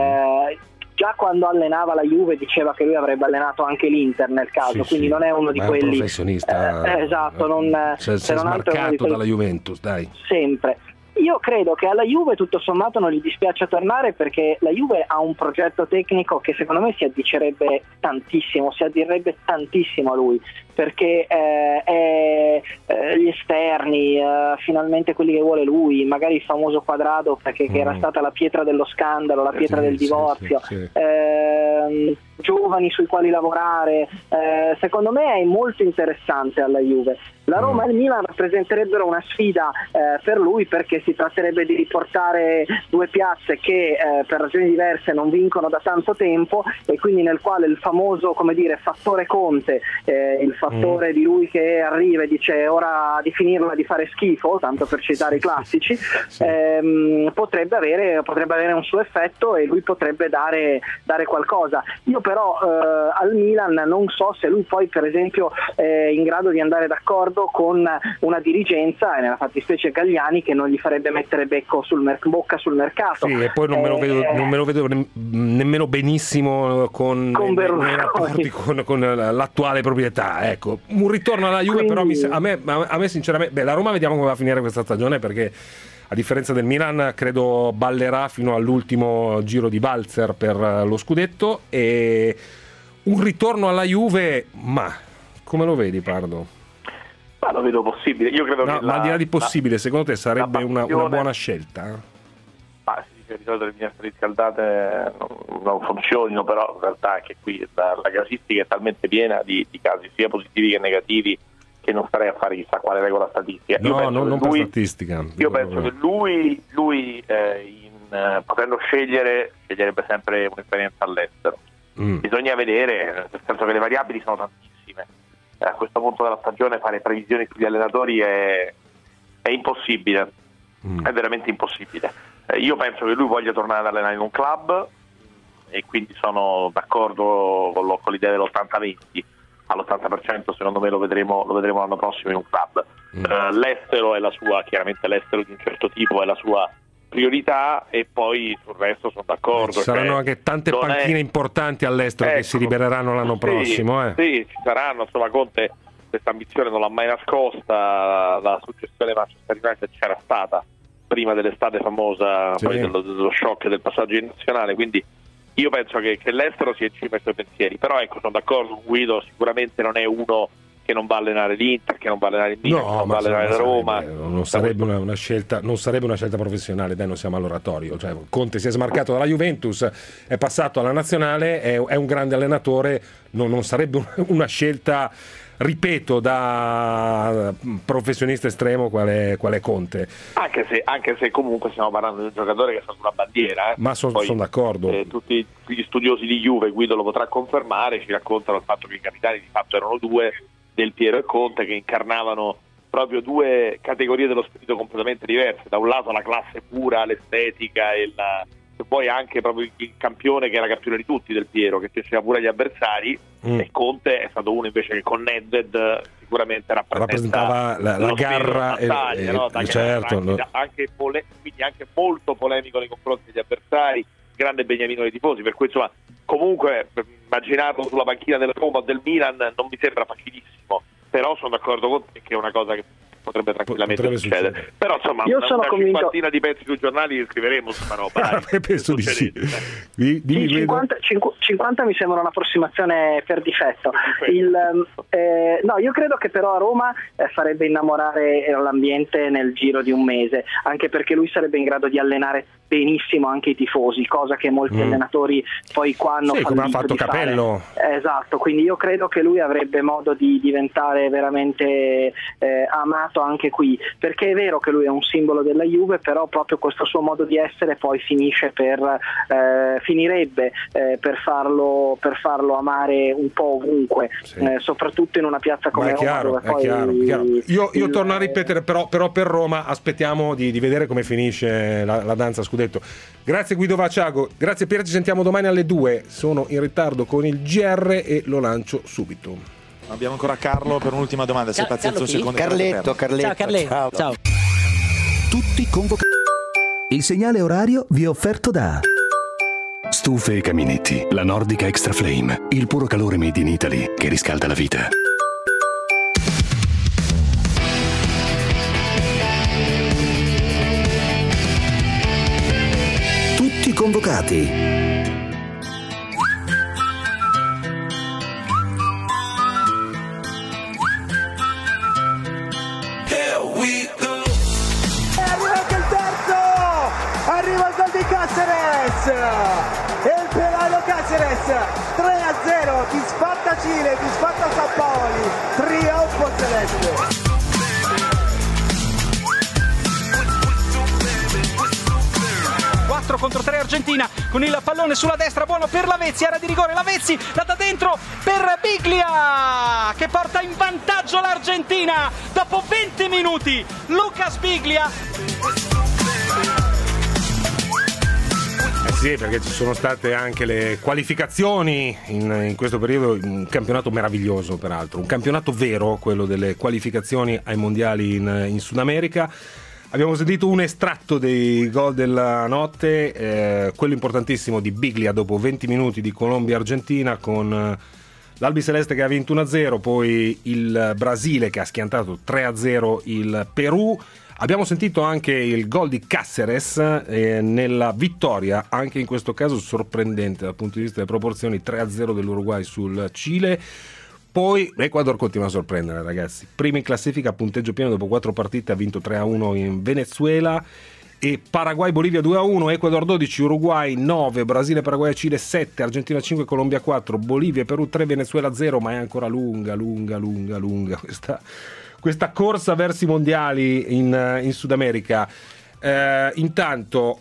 Già quando allenava la Juve diceva che lui avrebbe allenato anche l'Inter nel caso, quindi non è uno di quelli. È un professionista. Esatto, si è smarcato dalla Juventus, dai. Sempre. Io credo che alla Juve tutto sommato non gli dispiace tornare, perché la Juve ha un progetto tecnico che secondo me si addirerebbe tantissimo a lui, perché gli esterni, finalmente quelli che vuole lui, magari il famoso Quadrado, perché che era stata la pietra dello scandalo, la pietra del divorzio, giovani sui quali lavorare, secondo me è molto interessante alla Juve. La Roma e il Milan rappresenterebbero una sfida per lui, perché si tratterebbe di riportare 2 piazze che per ragioni diverse non vincono da tanto tempo, e quindi nel quale il famoso, come dire, fattore Conte, il fattore di lui che arriva e dice è ora di finirla di fare schifo, tanto per citare i classici, potrebbe avere un suo effetto, e lui potrebbe dare qualcosa. Io però al Milan non so se lui poi, per esempio, è in grado di andare d'accordo con una dirigenza, e nella fattispecie Galliani, che non gli farebbe mettere bocca sul mercato. Sì, e poi non me lo vedo nemmeno benissimo nei rapporti con l'attuale proprietà. Ecco, un ritorno alla Juve. Quindi, però a me sinceramente, la Roma vediamo come va a finire questa stagione, perché a differenza del Milan credo ballerà fino all'ultimo giro di valzer per lo scudetto, e un ritorno alla Juve, ma come lo vedi, Pardo? Ma lo vedo possibile. Io credo che ma al di là di possibile, secondo te sarebbe una buona scelta? Ma si dice di solito le minestre riscaldate non funzionino, però in realtà anche qui la casistica è talmente piena di casi sia positivi che negativi, che non starei a fare chissà quale regola statistica. Non per statistica. Io penso che lui potendo sceglierebbe sempre un'esperienza all'estero. Bisogna vedere, nel senso che le variabili sono tantissime. A questo punto della stagione fare previsioni sugli allenatori è impossibile, è veramente impossibile. Io penso che lui voglia tornare ad allenare in un club, e quindi sono d'accordo con l'idea dell'80-20. All'80% secondo me lo vedremo l'anno prossimo in un club. L'estero è la sua, chiaramente l'estero di un certo tipo è la sua priorità, e poi sul resto sono d'accordo. Ci saranno anche tante panchine importanti all'estero che si libereranno l'anno prossimo. Sì, ci saranno. Insomma, Conte questa ambizione non l'ha mai nascosta. La successione Manchester United c'era stata prima dell'estate famosa, poi dello shock del passaggio in nazionale, quindi io penso che l'estero sia in cima ai suoi pensieri. Però ecco, sono d'accordo con Guido, sicuramente non è uno che non va a allenare l'Inter, che non va a allenare il Milan, che non va a allenare la Roma. Non sarebbe una scelta professionale, dai, non siamo all'oratorio. Cioè, Conte si è smarcato dalla Juventus, è passato alla nazionale, è un grande allenatore, non sarebbe una scelta, ripeto, da professionista estremo quale Conte. Anche se comunque stiamo parlando di un giocatore che è stato una bandiera. Ma sono d'accordo. Tutti gli studiosi di Juve, Guido lo potrà confermare, ci raccontano il fatto che i capitani di fatto erano due, Del Piero e Conte, che incarnavano proprio due categorie dello spirito completamente diverse. Da un lato la classe pura, l'estetica e poi anche proprio il campione, che era campione di tutti, Del Piero, che piaceva pure agli avversari, e Conte è stato uno invece che con Nedved sicuramente rappresentava la garra battaglia, no? Certo, quindi anche molto polemico nei confronti degli avversari, grande beniamino dei tifosi, per cui insomma comunque immaginarlo sulla panchina del Roma o del Milan non mi sembra facilissimo, però sono d'accordo con te che è una cosa che potrebbe tranquillamente succedere. Però insomma io sono convinto, cinquantina di pezzi sui giornali scriveremo su una roba. Penso di sì. 50 mi sembra un'approssimazione per difetto. No, io credo che però a Roma farebbe innamorare l'ambiente nel giro di un mese, anche perché lui sarebbe in grado di allenare benissimo anche i tifosi, cosa che molti allenatori poi qua hanno fallito, come ha fatto Capello. Esatto, quindi io credo che lui avrebbe modo di diventare veramente amato anche qui, perché è vero che lui è un simbolo della Juve, però proprio questo suo modo di essere poi finirebbe per farlo amare un po' ovunque, soprattutto in una piazza come Roma, dove poi chiaro. Io torno a ripetere, però per Roma aspettiamo di vedere come finisce la danza scudetto. Grazie Guido Vaciago, grazie Pier, ci sentiamo domani alle 2. Sono in ritardo con il GR e lo lancio subito. Abbiamo ancora Carlo per un'ultima domanda, sei pazienza un secondo. Carletto. Ciao. Tutti convocati. Il segnale orario vi è offerto da Stufe e Caminetti, la Nordica Extra Flame, il puro calore made in Italy che riscalda la vita. Tutti convocati. Arriva il gol di Cáceres e il Pelado Cáceres 3-0, disfatta Cile, disfatta San Paoli, trionfo celeste. 4-3 Argentina con il pallone sulla destra, buono per Lavezzi, area di rigore, Lavezzi la da dentro per Biglia che porta in vantaggio l'Argentina dopo 20 minuti. Lucas Biglia. Sì, perché ci sono state anche le qualificazioni in questo periodo, un campionato meraviglioso peraltro, un campionato vero, quello delle qualificazioni ai mondiali in Sud America. Abbiamo sentito un estratto dei gol della notte, quello importantissimo di Biglia dopo 20 minuti di Colombia-Argentina con l'Albiceleste che ha vinto 1-0, poi il Brasile che ha schiantato 3-0 il Perù. Abbiamo sentito anche il gol di Cáceres nella vittoria, anche in questo caso sorprendente dal punto di vista delle proporzioni, 3-0 dell'Uruguay sul Cile. Poi l'Ecuador continua a sorprendere, ragazzi. Prima in classifica, punteggio pieno dopo 4 partite, ha vinto 3-1 in Venezuela. E Paraguay-Bolivia 2-1, Ecuador 12, Uruguay 9, Brasile, Paraguay, Cile 7, Argentina 5, Colombia 4, Bolivia e Perù 3, Venezuela 0, ma è ancora lunga questa corsa verso i mondiali in Sud America. Intanto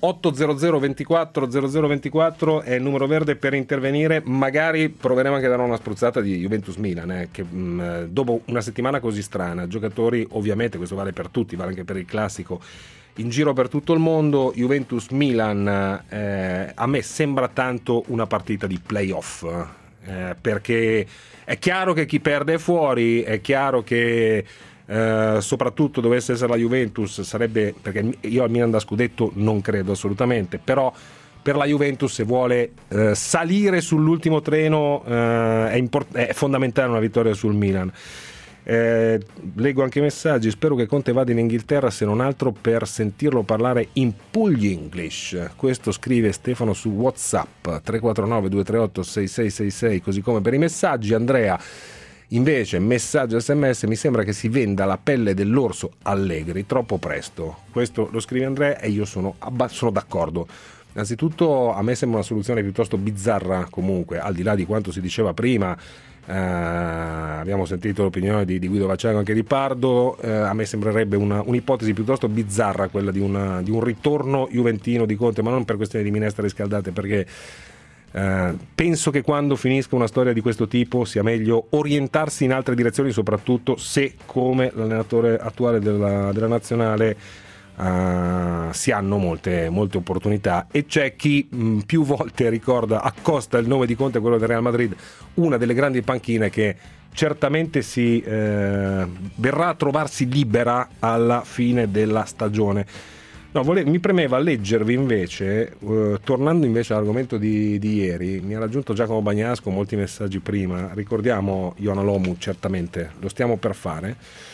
80024 è il numero verde per intervenire. Magari proveremo anche a dare una spruzzata di Juventus-Milan, che dopo una settimana così strana, giocatori, ovviamente questo vale per tutti, vale anche per il classico, in giro per tutto il mondo. Juventus-Milan a me sembra tanto una partita di playoff, perché è chiaro che chi perde è fuori, è chiaro che soprattutto dovesse essere la Juventus sarebbe, perché io al Milan da scudetto non credo assolutamente, però per la Juventus se vuole salire sull'ultimo treno è fondamentale una vittoria sul Milan. Leggo anche i messaggi. Spero che Conte vada in Inghilterra, se non altro per sentirlo parlare in Pugli English. Questo scrive Stefano su WhatsApp 349 238 6666, così come per i messaggi. Andrea: Invece, messaggio SMS, mi sembra che si venda la pelle dell'orso Allegri troppo presto. Questo lo scrive Andrea e io sono d'accordo. Innanzitutto a me sembra una soluzione piuttosto bizzarra, comunque, al di là di quanto si diceva prima. Abbiamo sentito l'opinione di Guido Vacciago, anche di Pardo. A me sembrerebbe un'ipotesi piuttosto bizzarra quella di un ritorno juventino di Conte, ma non per questione di minestre riscaldate, perché penso che quando finisca una storia di questo tipo sia meglio orientarsi in altre direzioni, soprattutto se, come l'allenatore attuale della nazionale, si hanno molte opportunità, e c'è chi più volte accosta il nome di Conte a quello del Real Madrid, una delle grandi panchine che certamente si verrà a trovarsi libera alla fine della stagione. Mi premeva leggervi invece, tornando invece all'argomento di ieri. Mi ha raggiunto Giacomo Bagnasco, molti messaggi prima, ricordiamo Ioana Lomu, certamente lo stiamo per fare.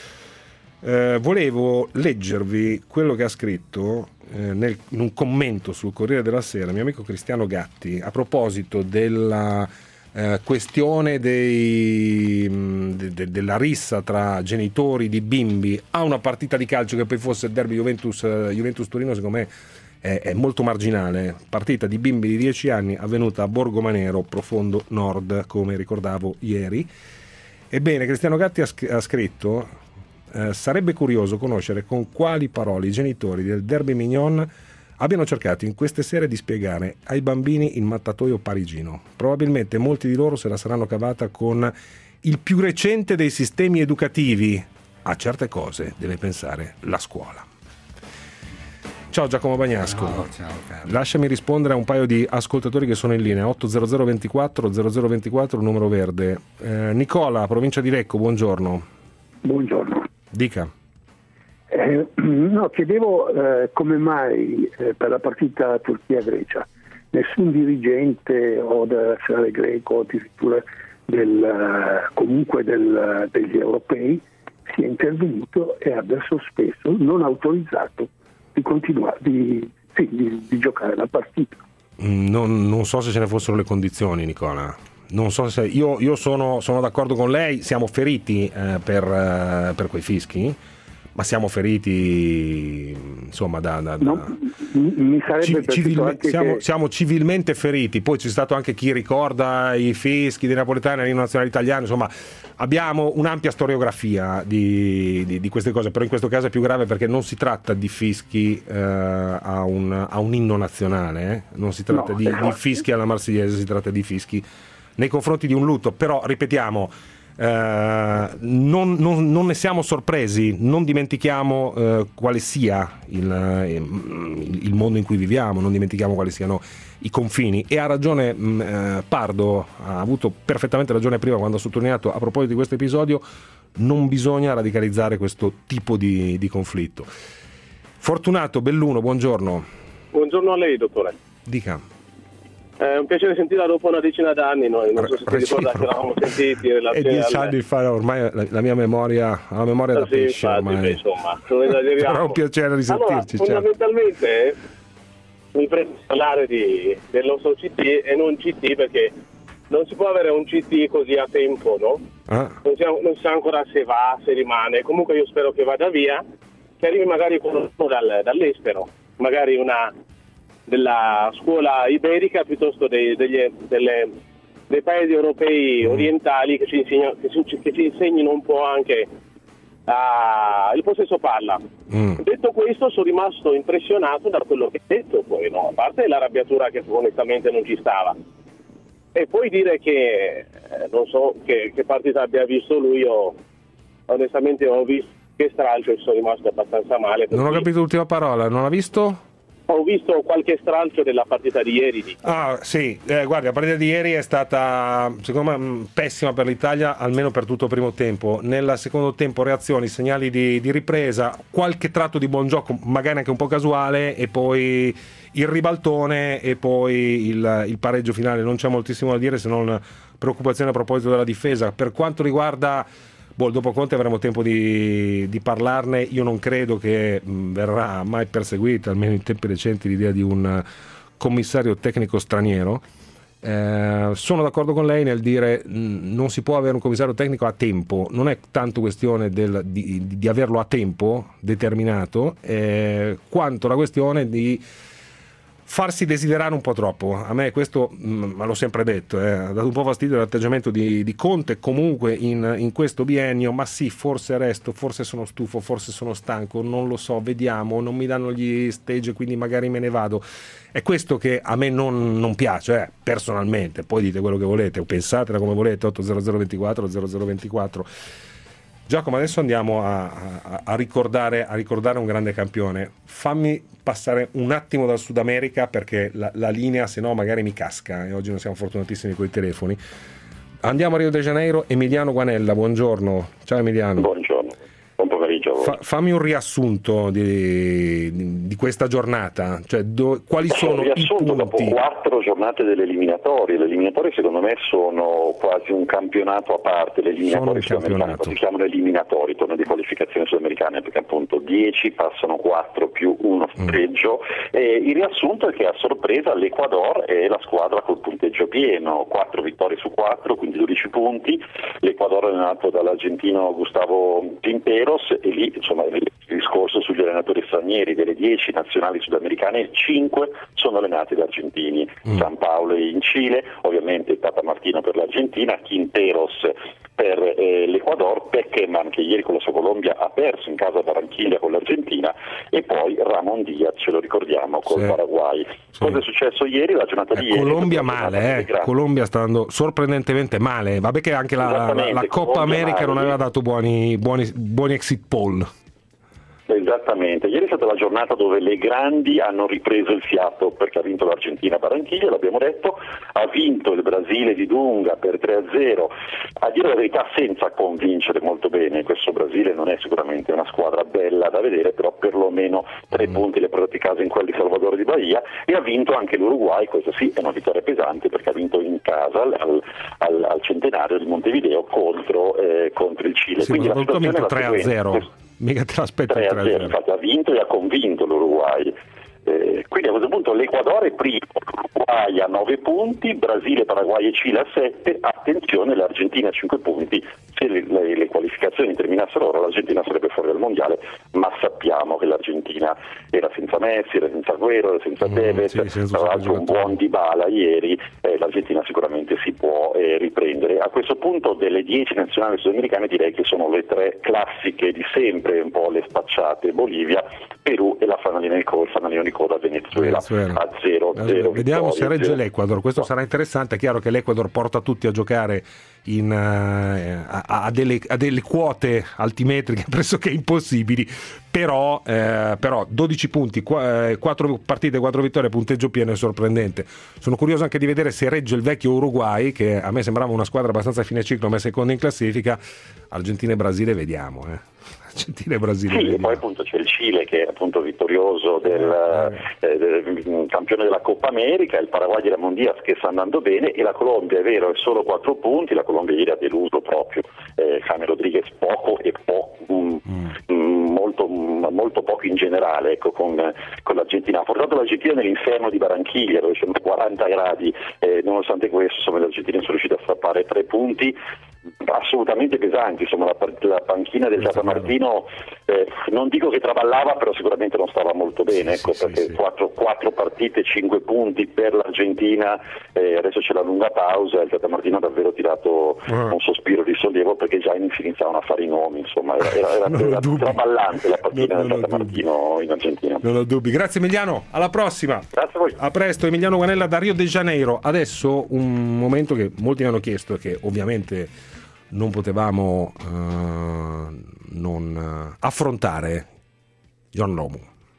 Volevo leggervi quello che ha scritto in un commento sul Corriere della Sera mio amico Cristiano Gatti a proposito della questione della rissa tra genitori di bimbi a una partita di calcio, che poi fosse il derby Juventus Torino. Secondo me è molto marginale. Partita di bimbi di 10 anni avvenuta a Borgomanero, profondo nord, come ricordavo ieri. Ebbene, Cristiano Gatti ha scritto: sarebbe curioso conoscere con quali parole i genitori del derby mignon abbiano cercato in queste sere di spiegare ai bambini il mattatoio parigino. Probabilmente molti di loro se la saranno cavata con il più recente dei sistemi educativi. A certe cose deve pensare la scuola. Ciao Giacomo Bagnasco. Ciao Carlo. Lasciami rispondere a un paio di ascoltatori che sono in linea. 80024 0024, numero verde. Nicola, provincia di Lecco, buongiorno. Buongiorno. Dica. Chiedevo come mai per la partita Turchia-Grecia nessun dirigente o della nazionale greco o addirittura degli europei sia intervenuto e abbia sospeso, non autorizzato di continuare di giocare la partita. Non so se ce ne fossero le condizioni, Nicola. Non so se io sono d'accordo con lei. Siamo feriti per quei fischi, ma siamo feriti insomma mi sarebbe siamo civilmente feriti. Poi c'è stato anche chi ricorda i fischi dei napoletani all'inno nazionale italiano. Insomma, abbiamo un'ampia storiografia di queste cose, però in questo caso è più grave perché non si tratta di fischi a un inno nazionale, non si tratta di fischi alla marsigliese, si tratta di fischi nei confronti di un lutto. Però ripetiamo, non ne siamo sorpresi, non dimentichiamo quale sia il mondo in cui viviamo, non dimentichiamo quali siano i confini. E ha ragione Pardo, ha avuto perfettamente ragione prima quando ha sottolineato, a proposito di questo episodio, non bisogna radicalizzare questo tipo di conflitto. Fortunato Belluno, buongiorno. Buongiorno a lei, dottore. Dica. È un piacere sentirla dopo una decina d'anni, noi non so se ti ricorda che eravamo sentiti in relazione 10 anni fa, ormai la mia memoria ha la memoria da pesce, ormai. Insomma, non esageriamo. Però è un piacere risentirci. Allora, fondamentalmente mi prendo a parlare del nostro CT e non CT, perché non si può avere un CT così a tempo, no? Non si sa ancora se va, se rimane. Comunque io spero che vada via, che arrivi magari qualcuno dall'estero, magari della scuola iberica piuttosto dei paesi europei orientali che ci insegnino un po' anche il possesso palla. Detto questo, sono rimasto impressionato da quello che ha detto, poi a parte l'arrabbiatura che onestamente non ci stava, e poi dire che non so che partita abbia visto lui. Io onestamente ho visto che stralcio e sono rimasto abbastanza male. Non ho capito l'ultima parola, non l'ha visto? Ho visto qualche stralcio della partita di ieri. Sì, guarda, la partita di ieri è stata secondo me pessima per l'Italia, almeno per tutto il primo tempo. Nel secondo tempo reazioni, segnali di ripresa, qualche tratto di buon gioco, magari anche un po' casuale, e poi il ribaltone e poi il pareggio finale. Non c'è moltissimo da dire, se non preoccupazione a proposito della difesa. Per quanto riguarda dopo Conte avremo tempo di parlarne. Io non credo che verrà mai perseguita, almeno in tempi recenti, l'idea di un commissario tecnico straniero. Sono d'accordo con lei nel dire non si può avere un commissario tecnico a tempo, non è tanto questione di averlo a tempo determinato, quanto la questione di farsi desiderare un po' troppo. A me questo, ma l'ho sempre detto, ha dato un po' fastidio l'atteggiamento di Conte comunque in questo biennio. Ma sì, forse resto, forse sono stufo, forse sono stanco, non lo so, vediamo, non mi danno gli stage, quindi magari me ne vado. È questo che a me non piace, personalmente. Poi dite quello che volete, o pensatela come volete. 80024 0024. Giacomo, adesso andiamo a ricordare un grande campione. Fammi passare un attimo dal Sud America, perché la linea, se no magari mi casca, e oggi non siamo fortunatissimi con i telefoni. Andiamo a Rio de Janeiro. Emiliano Guanella, buongiorno. Ciao Emiliano. Buongiorno. Buon pomeriggio a voi. Fammi un riassunto di questa giornata, cioè quali sono i punti? Dopo 4 giornate delle eliminatorie. Le eliminatorie secondo me sono quasi un campionato a parte. Le eliminatorie sudamericane si chiamano eliminatori, torneo di qualificazione sudamericane, perché appunto 10 passano 4 più 1 pareggio. Il riassunto è che a sorpresa l'Ecuador è la squadra col punteggio pieno, 4 vittorie su 4, quindi 12 punti. L'Ecuador è allenato dall'argentino Gustavo Quinteros, e lì insomma il discorso sugli allenatori stranieri: delle 10 nazionali sudamericane 5 sono allenati da argentini. San Paolo in Cile, ovviamente Tata Martino per l'Argentina, Quinteros per l'Ecuador, Peckerman che ieri con la sua Colombia ha perso in casa a Barranquilla con l'Argentina, e poi Ramon Diaz, ce lo ricordiamo, col Paraguay. Cosa è successo ieri? La giornata di ieri, Colombia male, Colombia sta andando sorprendentemente male. Vabbè che anche la Coppa America non aveva dato buoni exit poll. Esattamente, ieri è stata la giornata dove le grandi hanno ripreso il fiato, perché ha vinto l'Argentina a Barranquilla, l'abbiamo detto, ha vinto il Brasile di Dunga per 3-0, a dire la verità senza convincere molto bene. Questo Brasile non è sicuramente una squadra bella da vedere, però perlomeno 3 punti li ha portati a casa in quel di Salvador di Bahia, e ha vinto anche l'Uruguay. Questa sì è una vittoria pesante, perché ha vinto in casa al centenario di Montevideo contro il Cile. Sì, quindi la situazione è la 3-0. Mica te l'aspetti 3-0, infatti ha vinto e ha convinto l'Uruguay. Quindi a questo punto l'Ecuador è primo, l'Uruguay a 9 punti, Brasile, Paraguay e Cile a 7. Attenzione, l'Argentina a 5 punti. Se le qualificazioni terminassero ora, l'Argentina sarebbe fuori dal mondiale, ma sappiamo che l'Argentina era senza Messi, era senza Agüero, era senza Tevez, tra l'altro un buon Dybala ieri. L'Argentina sicuramente si può riprendere. A questo punto delle 10 nazionali sudamericane direi che sono le 3 classiche di sempre, un po' le spacciate: Bolivia, Perù e la fanalina di coda Venezuela a 0-0. Vediamo se regge l'Ecuador. Questo sarà interessante. È chiaro che l'Ecuador porta tutti a giocare a delle quote altimetriche pressoché impossibili, però 12 punti, 4 partite, 4 vittorie, punteggio pieno è sorprendente. Sono curioso anche di vedere se regge il vecchio Uruguay, che a me sembrava una squadra abbastanza a fine ciclo, ma è seconda in classifica. Argentina e Brasile vediamo. Argentina e Brasile. Sì, e poi appunto c'è il Cile che è appunto vittorioso del campione della Coppa America, il Paraguay di Ramon Diaz che sta andando bene, e la Colombia, è vero, è solo 4 punti. La Colombia ieri ha deluso proprio, James Rodriguez poco e molto poco in generale, ecco, con l'Argentina. Ha portato l'Argentina nell'inferno di Barranquilla, dove c'erano 40 gradi, nonostante questo insomma, gli argentini sono riusciti a strappare 3 punti assolutamente pesanti. Insomma la panchina del Tata Martino, non dico che traballava, però sicuramente non stava molto bene, perché 4 partite, 5 punti per l'Argentina, adesso c'è la lunga pausa, e il Tata Martino ha davvero tirato un sospiro di sollievo, perché già iniziavano a fare i nomi, insomma era traballante la partita del Tata Martino in Argentina. Non ho dubbi. Grazie Emiliano, alla prossima. Grazie a voi. A presto. Emiliano Guanella da Rio de Janeiro. Adesso un momento che molti mi hanno chiesto e che ovviamente non potevamo non affrontare: John Lomu.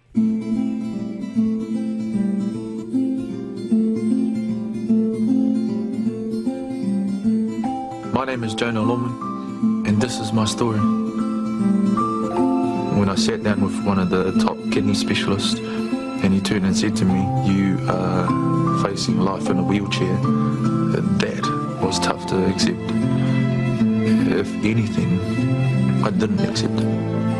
My name is Jonah Lomu, and this is my story. When I sat down with one of the top kidney specialists, and he turned and said to me, "You are facing life in a wheelchair." That was tough to accept. If anything, I didn't accept it.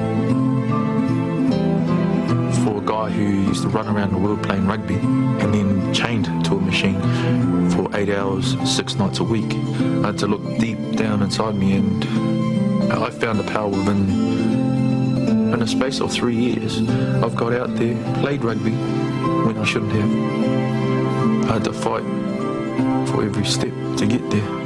For a guy who used to run around the world playing rugby and then chained to a machine for 8 hours, 6 nights a week. I had to look deep down inside me, and I found the power within. In a space of 3 years, I've got out there, played rugby when I shouldn't have. I had to fight for every step to get there.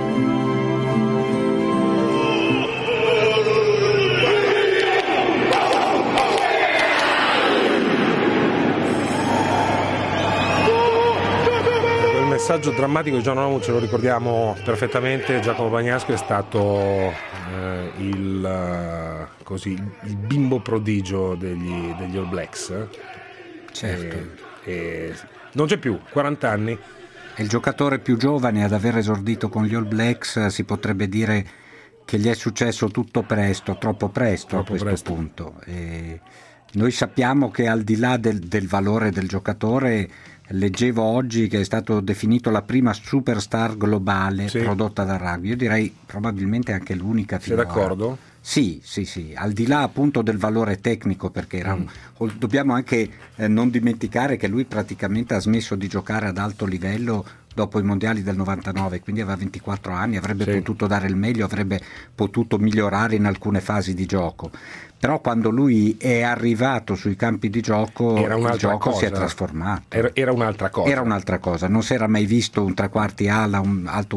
Il messaggio drammatico di John Onomu ce lo ricordiamo perfettamente. Giacomo Bagnasco è stato il bimbo prodigio degli All Blacks. Certo. E non c'è più, 40 anni. È il giocatore più giovane ad aver esordito con gli All Blacks. Si potrebbe dire che gli è successo tutto presto, troppo presto a questo punto. E noi sappiamo che al di là del valore del giocatore, leggevo oggi che è stato definito la prima superstar globale prodotta dal rugby. Io direi probabilmente anche l'unica finora. Sei d'accordo? Sì, al di là appunto del valore tecnico, perché dobbiamo anche non dimenticare che lui praticamente ha smesso di giocare ad alto livello dopo i mondiali del 99, quindi aveva 24 anni, avrebbe potuto dare il meglio, avrebbe potuto migliorare in alcune fasi di gioco. Però quando lui è arrivato sui campi di gioco, il gioco si è trasformato. Era un'altra cosa. Era un'altra cosa. Non si era mai visto un tre quarti ala, alto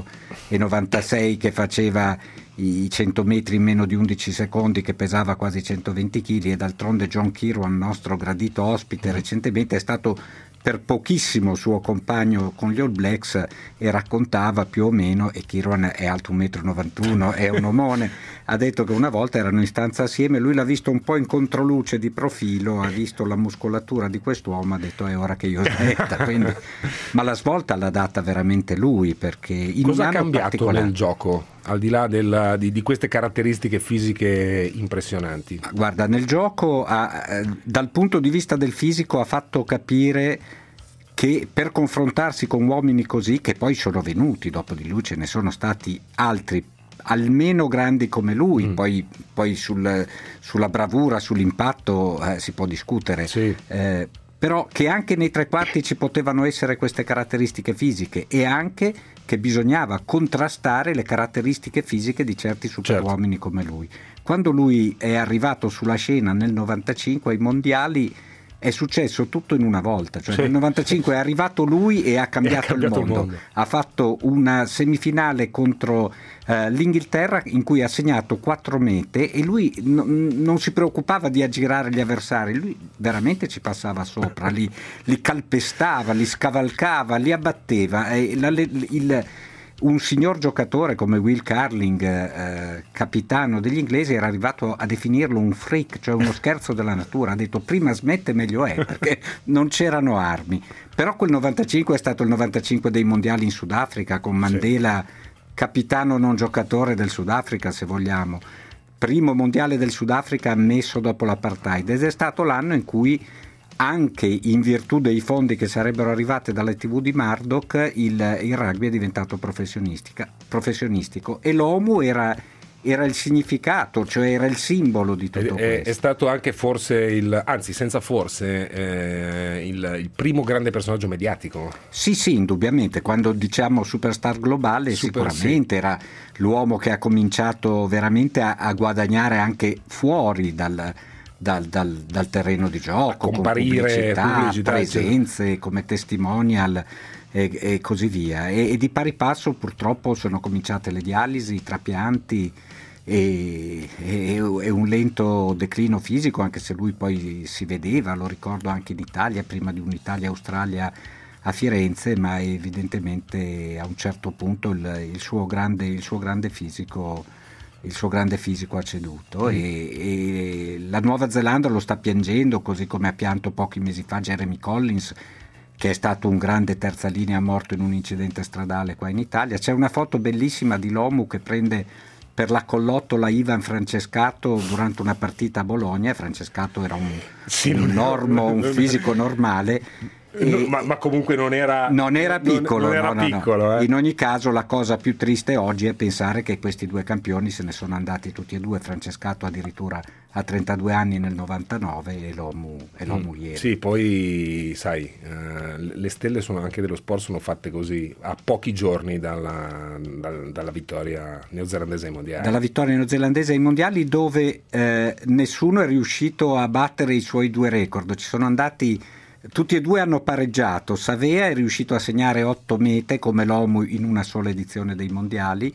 1,96 m, che faceva i 100 metri in meno di 11 secondi, che pesava quasi 120 kg, e d'altronde John Kirwan, nostro gradito ospite recentemente, è stato per pochissimo suo compagno con gli All Blacks e raccontava più o meno, e Kirwan è alto 1,91 m, è un omone, ha detto che una volta erano in stanza assieme, lui l'ha visto un po' in controluce di profilo, ha visto la muscolatura di quest'uomo, ha detto è ora che io smetta. Quindi, ma la svolta l'ha data veramente lui, perché in cosa un ha cambiato nel gioco, al di là di queste caratteristiche fisiche impressionanti? Guarda, nel gioco dal punto di vista del fisico ha fatto capire che per confrontarsi con uomini così, che poi sono venuti dopo di lui, ce ne sono stati altri almeno grandi come lui, poi sulla bravura, sull'impatto si può discutere, però che anche nei tre quarti ci potevano essere queste caratteristiche fisiche, e anche che bisognava contrastare le caratteristiche fisiche di certi superuomini come lui. Quando lui è arrivato sulla scena nel 95 ai mondiali, è successo tutto in una volta, cioè nel 95 è arrivato lui e ha cambiato il mondo. Ha fatto una semifinale contro l'Inghilterra in cui ha segnato 4 mete, e lui non si preoccupava di aggirare gli avversari, lui veramente ci passava sopra, li calpestava, li scavalcava, li abbatteva. Un signor giocatore come Will Carling, capitano degli inglesi, era arrivato a definirlo un freak, cioè uno scherzo della natura. Ha detto prima smette meglio è, perché non c'erano armi. Però quel 95 è stato il 95 dei mondiali in Sudafrica, con Mandela capitano non giocatore del Sudafrica, se vogliamo, primo mondiale del Sudafrica ammesso dopo l'apartheid, ed è stato l'anno in cui, anche in virtù dei fondi che sarebbero arrivati dalle TV di Murdoch, il rugby è diventato professionistico, e l'OMU era il significato, cioè era il simbolo di tutto questo. È stato anche forse il primo grande personaggio mediatico. Sì, indubbiamente. Quando diciamo superstar globale, sicuramente era l'uomo che ha cominciato veramente a guadagnare anche fuori dal terreno di gioco, comparire, con pubblicità, presenze, come testimonial e così via. E di pari passo purtroppo sono cominciate le dialisi, i trapianti e un lento declino fisico, anche se lui poi si vedeva, lo ricordo anche in Italia, prima di un'Italia-Australia a Firenze, ma evidentemente a un certo punto il suo grande fisico ha ceduto, e la Nuova Zelanda lo sta piangendo, così come ha pianto pochi mesi fa Jeremy Collins, che è stato un grande terza linea morto in un incidente stradale qua in Italia. C'è una foto bellissima di l'OMU che prende per la collottola Ivan Francescato durante una partita a Bologna. Francescato era un fisico normale, Ma comunque non era piccolo. Non era piccolo. In ogni caso la cosa più triste oggi è pensare che questi due campioni se ne sono andati tutti e due, Francescato addirittura a 32 anni nel 99 e Lomu ieri. Sì, poi sai, le stelle anche dello sport sono fatte così, a pochi giorni dalla vittoria neozelandese ai mondiali. Dalla vittoria neozelandese ai mondiali, dove nessuno è riuscito a battere i suoi due record. Ci sono andati, tutti e due hanno pareggiato. Savea è riuscito a segnare 8 mete come Lomu in una sola edizione dei mondiali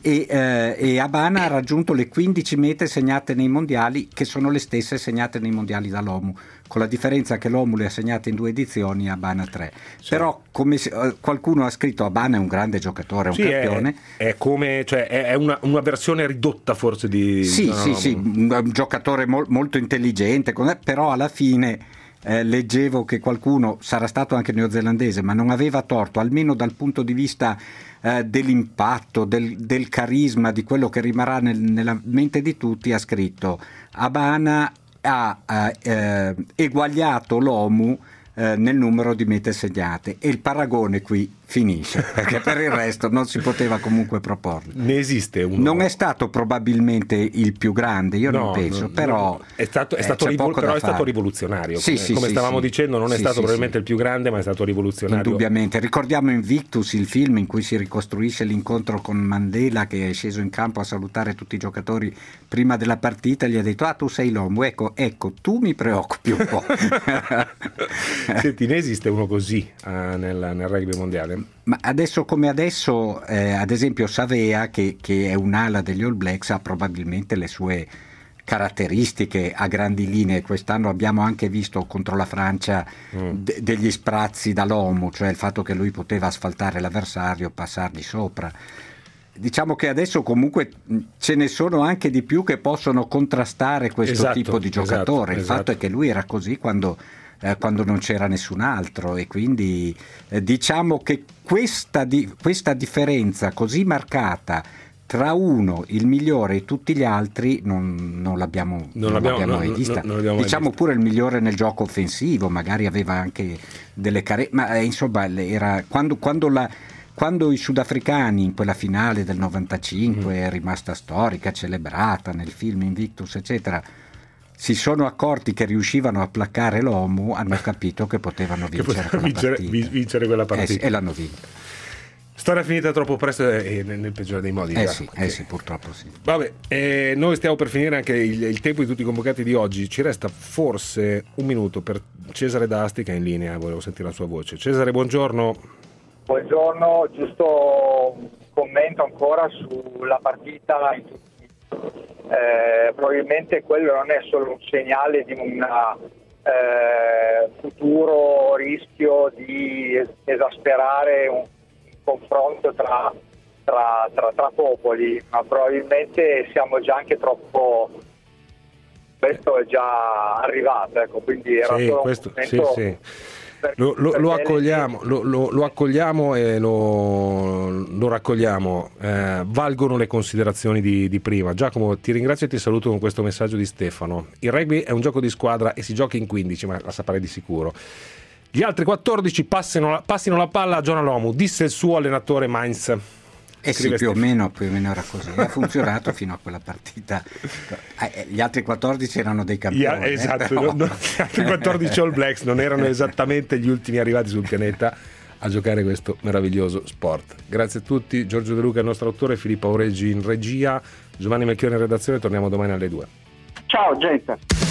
e Abana ha raggiunto le 15 mete segnate nei mondiali, che sono le stesse segnate nei mondiali da Lomu, con la differenza che Lomu le ha segnate in 2 edizioni e Abana 3. Sì. Però come qualcuno ha scritto, Abana è un grande giocatore, è un campione. È come, cioè è una versione ridotta forse di sì, un giocatore molto intelligente, però alla fine leggevo che qualcuno, sarà stato anche neozelandese, ma non aveva torto, almeno dal punto di vista dell'impatto, del carisma, di quello che rimarrà nella mente di tutti. Ha scritto: Abana ha eguagliato Lomu nel numero di mete segnate, e il paragone qui finisce, perché per il resto non si poteva comunque proporre. Ne esiste uno. Non è stato probabilmente il più grande, io non penso, però è stato rivoluzionario. Sì, come stavamo dicendo, non è stato probabilmente il più grande, ma è stato rivoluzionario. Indubbiamente. Ricordiamo Invictus, il film in cui si ricostruisce l'incontro con Mandela, che è sceso in campo a salutare tutti i giocatori prima della partita, e gli ha detto: tu sei Lomu, ecco, tu mi preoccupi un po'. Senti, ne esiste uno così nel rugby mondiale? Ma adesso come adesso, ad esempio Savea, che è un'ala degli All Blacks, ha probabilmente le sue caratteristiche a grandi linee. Quest'anno abbiamo anche visto contro la Francia degli sprazzi da Lomu, cioè il fatto che lui poteva asfaltare l'avversario, passargli sopra. Diciamo che adesso comunque ce ne sono anche di più che possono contrastare questo tipo di giocatore. Il fatto è che lui era così quando non c'era nessun altro, e quindi diciamo che questa differenza così marcata tra uno, il migliore, e tutti gli altri non l'abbiamo mai vista. Diciamo pure il migliore nel gioco offensivo, magari aveva anche delle ma insomma era quando i sudafricani in quella finale del 95 è rimasta storica, celebrata nel film Invictus eccetera, si sono accorti che riuscivano a placare Lomu, hanno capito che potevano vincere quella partita. E l'hanno vinta. Storia finita troppo presto e nel peggiore dei modi. Sì, purtroppo sì. Vabbè, noi stiamo per finire anche il tempo di tutti i convocati di oggi. Ci resta forse un minuto per Cesare D'Asti, che è in linea, volevo sentire la sua voce. Cesare, buongiorno. Buongiorno, giusto un commento ancora sulla partita in tutti. Probabilmente quello non è solo un segnale di un futuro rischio di esasperare un confronto tra popoli, ma probabilmente siamo già anche troppo, questo è già arrivato, ecco, quindi era solo un momento. Lo accogliamo e lo raccogliamo. Valgono le considerazioni di prima. Giacomo, ti ringrazio e ti saluto con questo messaggio di Stefano. Il rugby è un gioco di squadra e si gioca in 15, ma la saprei di sicuro. Gli altri 14 passino la palla a John Lomu, disse il suo allenatore Mainz. Sì, più o meno era così. Ha funzionato fino a quella partita. Gli altri 14 erano dei campioni. Esatto, gli altri 14 All Blacks non erano esattamente gli ultimi arrivati sul pianeta a giocare questo meraviglioso sport. Grazie a tutti. Giorgio De Luca, il nostro autore, Filippo Aureggi in regia, Giovanni Melchione in redazione. Torniamo domani alle 2. Ciao gente.